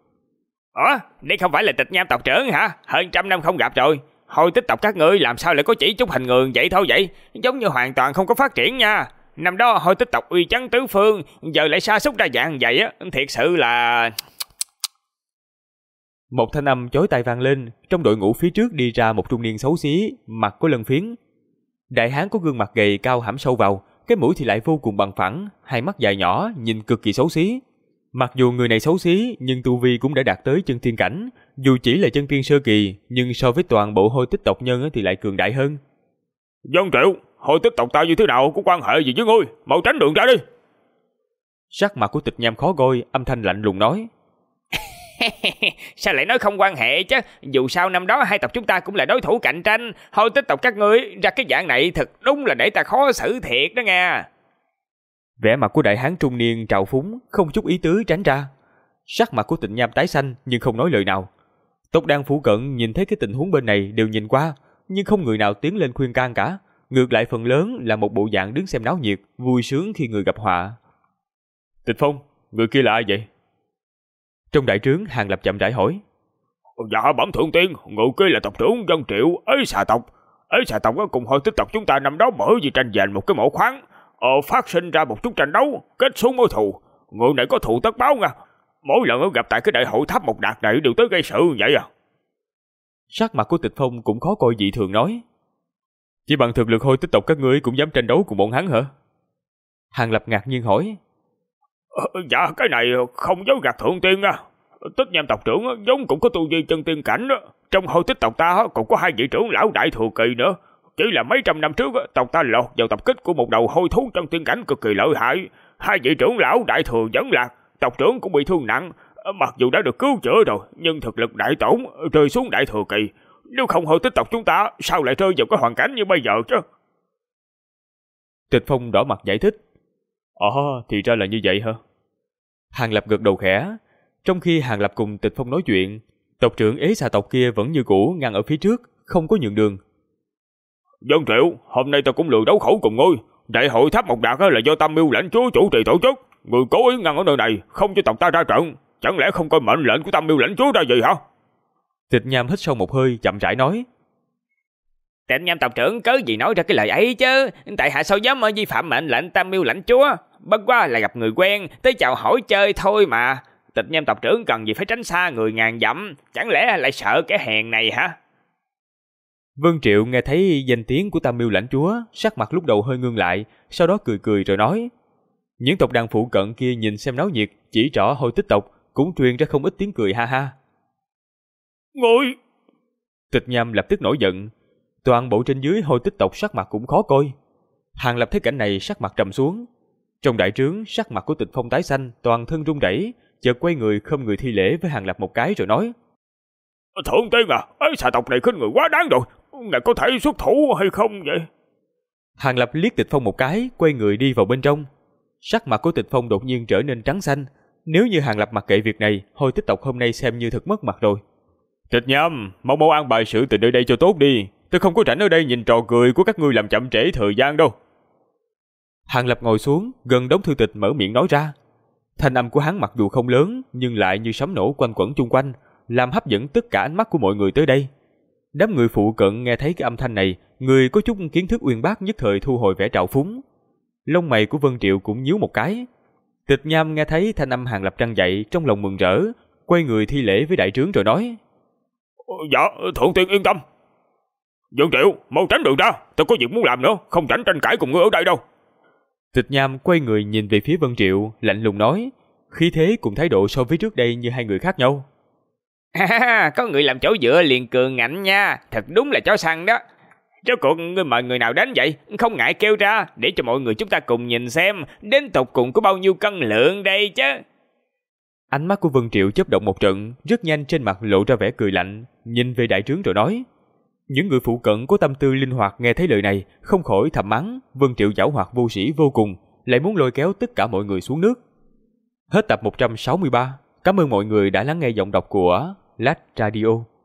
Đây không phải là Tịch Nham tộc trưởng hả? Hơn 100 năm không gặp rồi. Hôi Tích tộc các ngươi làm sao lại có chỉ chút hình người vậy thôi vậy? Giống như hoàn toàn không có phát triển nha. Năm đó Hôi Tích tộc uy chấn tứ phương, giờ lại sa sút ra dạng vậy á, thiệt sự là... Một thanh âm chói tai vang lên, trong đội ngũ phía trước đi ra một trung niên xấu xí, mặt có lân phiến. Đại hán có gương mặt gầy cao hãm sâu vào, cái mũi thì lại vô cùng bằng phẳng, hai mắt dài nhỏ, nhìn cực kỳ xấu xí. Mặc dù người này xấu xí, nhưng tu vi cũng đã đạt tới chân tiên cảnh, dù chỉ là chân tiên sơ kỳ, nhưng so với toàn bộ Hôi Tích tộc nhân thì lại cường đại hơn. Dân Triệu, Hôi Tích tộc ta như thế nào có quan hệ gì với ngươi, mau tránh đường ra đi. Sắc mặt của Tịch Nham khó coi, âm thanh lạnh lùng nói. Sao lại nói không quan hệ chứ? Dù sao năm đó hai tộc chúng ta cũng là đối thủ cạnh tranh. Hôi Tích tộc các ngươi ra cái dạng này thật đúng là để ta khó xử thiệt đó nha. Vẻ mặt của đại hán trung niên trào phúng, không chút ý tứ tránh ra. Sắc mặt của Tịch Nham tái xanh nhưng không nói lời nào. Tộc đàn phụ cận nhìn thấy cái tình huống bên này đều nhìn qua, nhưng không người nào tiến lên khuyên can cả. Ngược lại phần lớn là một bộ dạng đứng xem náo nhiệt, vui sướng khi người gặp họa. Tịch Phong, người kia là ai vậy? Trong đại trướng, Hàng Lập chậm rãi hỏi. Dạ bẩm thượng tiên, người kia là tộc trưởng Dân Triệu Ế Xà tộc. Ế Xà tộc cùng Hôi Tích tộc chúng ta năm đó bởi vì tranh giành một cái mỏ khoáng, phát sinh ra một chút tranh đấu, kết xuống mối thù. Người này có thù tất báo nha. Mỗi lần gặp tại cái đại hội Tháp Mộc Đạt này đều tới gây sự vậy à? Sắc mặt của Tịch Phong cũng khó coi dị thường nói. Chỉ bằng thực lực Hôi Tích tộc các ngươi cũng dám tranh đấu cùng bọn hắn hả? Hàng Lập ngạc nhiên hỏi. Dạ cái này không giấu gạt thượng tiên à. Tích Nham tộc trưởng giống cũng có tu vi chân tiên cảnh đó. Trong Hôi Tích tộc ta còn có 2 vị trưởng lão đại thừa kỳ nữa. Chỉ là mấy trăm năm trước tộc ta lọt vào tập kích của một đầu hôi thú chân tiên cảnh cực kỳ lợi hại. 2 vị trưởng lão đại thừa vẫn lạc, tộc trưởng cũng bị thương nặng. Mặc dù đã được cứu chữa rồi, nhưng thực lực đại tổn, rơi xuống đại thừa kỳ. Nếu không Hôi Tích tộc chúng ta, sao lại rơi vào cái hoàn cảnh như bây giờ chứ? Tịch Phong đỏ mặt giải thích. Thì ra là như vậy hả? Hàng Lập gật đầu khẽ. Trong khi Hàng Lập cùng Tịch Phong nói chuyện, tộc trưởng ế xà tộc kia vẫn như cũ ngăn ở phía trước, không có nhường đường. Dân Triệu, hôm nay ta cũng lười đấu khẩu cùng ngươi. Đại hội Tháp Mộc Đạt là do Tam Miêu lãnh chúa chủ trì tổ chức. Người cố ý ngăn ở nơi này, không cho tộc ta ra trận. Chẳng lẽ không coi mệnh lệnh của Tam Miêu lãnh chúa ra gì hả? Tịch Nham hít sâu một hơi, chậm rãi nói. Tịch Nham tộc trưởng cớ gì nói ra cái lời ấy chứ? Tại hạ sao dám vi phạm mệnh lệnh Tam Miêu lãnh chúa? Bất quá là gặp người quen, tới chào hỏi chơi thôi mà. Tịch Nham tộc trưởng cần gì phải tránh xa người ngàn dặm, chẳng lẽ lại sợ kẻ hèn này hả? Vân Triệu nghe thấy danh tiếng của Tam Miêu lãnh chúa, sắc mặt lúc đầu hơi ngưng lại, sau đó cười cười rồi nói. Những tộc đàn phụ cận kia nhìn xem náo nhiệt, chỉ trỏ Hôi Tích tộc, cũng truyền ra không ít tiếng cười ha ha. Ngươi! Tịch Nham lập tức nổi giận. Toàn bộ trên dưới Hôi Tích tộc sắc mặt cũng khó coi. Hàng Lập thấy cảnh này sắc mặt trầm xuống. Trong đại trướng, sắc mặt của Tịch Phong tái xanh, toàn thân run rẩy, chợt quay người khom người thi lễ với Hàng Lập một cái rồi nói. Thượng tiên à, ấy xà tộc này khinh người quá đáng rồi. Ngài có thể xuất thủ hay không vậy? Hàng Lập liếc Tịch Phong một cái, quay người đi vào bên trong. Sắc mặt của Tịch Phong đột nhiên trở nên trắng xanh. Nếu như Hàng Lập mặc kệ việc này, Hôi Tích tộc hôm nay xem như thật mất mặt rồi. Tịch Nham, mau an bài sự tình ở đây cho tốt đi. Tôi không có rảnh ở đây nhìn trò cười của các ngươi làm chậm trễ thời gian đâu. Hàng Lập ngồi xuống, gần đống thư tịch mở miệng nói ra. Thanh âm của hắn mặc dù không lớn, nhưng lại như sấm nổ quanh quẩn chung quanh, làm hấp dẫn tất cả ánh mắt của mọi người tới đây. Đám người phụ cận nghe thấy cái âm thanh này, người có chút kiến thức uyên bác nhất thời thu hồi vẻ trào phúng. Lông mày của Vân Triệu cũng nhíu một cái. Tịch Nham nghe thấy thanh âm Hàng Lập trăng dậy, trong lòng mừng rỡ, quay người thi lễ với đại trướng rồi nói. Dạ, thượng tiên yên tâm. Vân Triệu, mau tránh đường ra, tôi có việc muốn làm nữa, không rảnh tranh cãi cùng ngươi ở đây đâu. Tịch Nham quay người nhìn về phía Vân Triệu, lạnh lùng nói, khí thế cùng thái độ so với trước đây như hai người khác nhau. Có người làm chỗ dựa liền cường ngạnh nha, thật đúng là chó săn đó. Rốt cuộc ngươi mời người nào đến vậy? Không ngại kêu ra, để cho mọi người chúng ta cùng nhìn xem, đến tột cùng có bao nhiêu cân lượng đây chứ. Ánh mắt của Vân Triệu chớp động một trận, rất nhanh trên mặt lộ ra vẻ cười lạnh, nhìn về đại trướng rồi nói. Những người phụ cận có tâm tư linh hoạt nghe thấy lời này, không khỏi thầm mắng, Vân Triệu giảo hoạt vô sĩ vô cùng, lại muốn lôi kéo tất cả mọi người xuống nước. Hết tập 163. Cảm ơn mọi người đã lắng nghe giọng đọc của Lách Radio.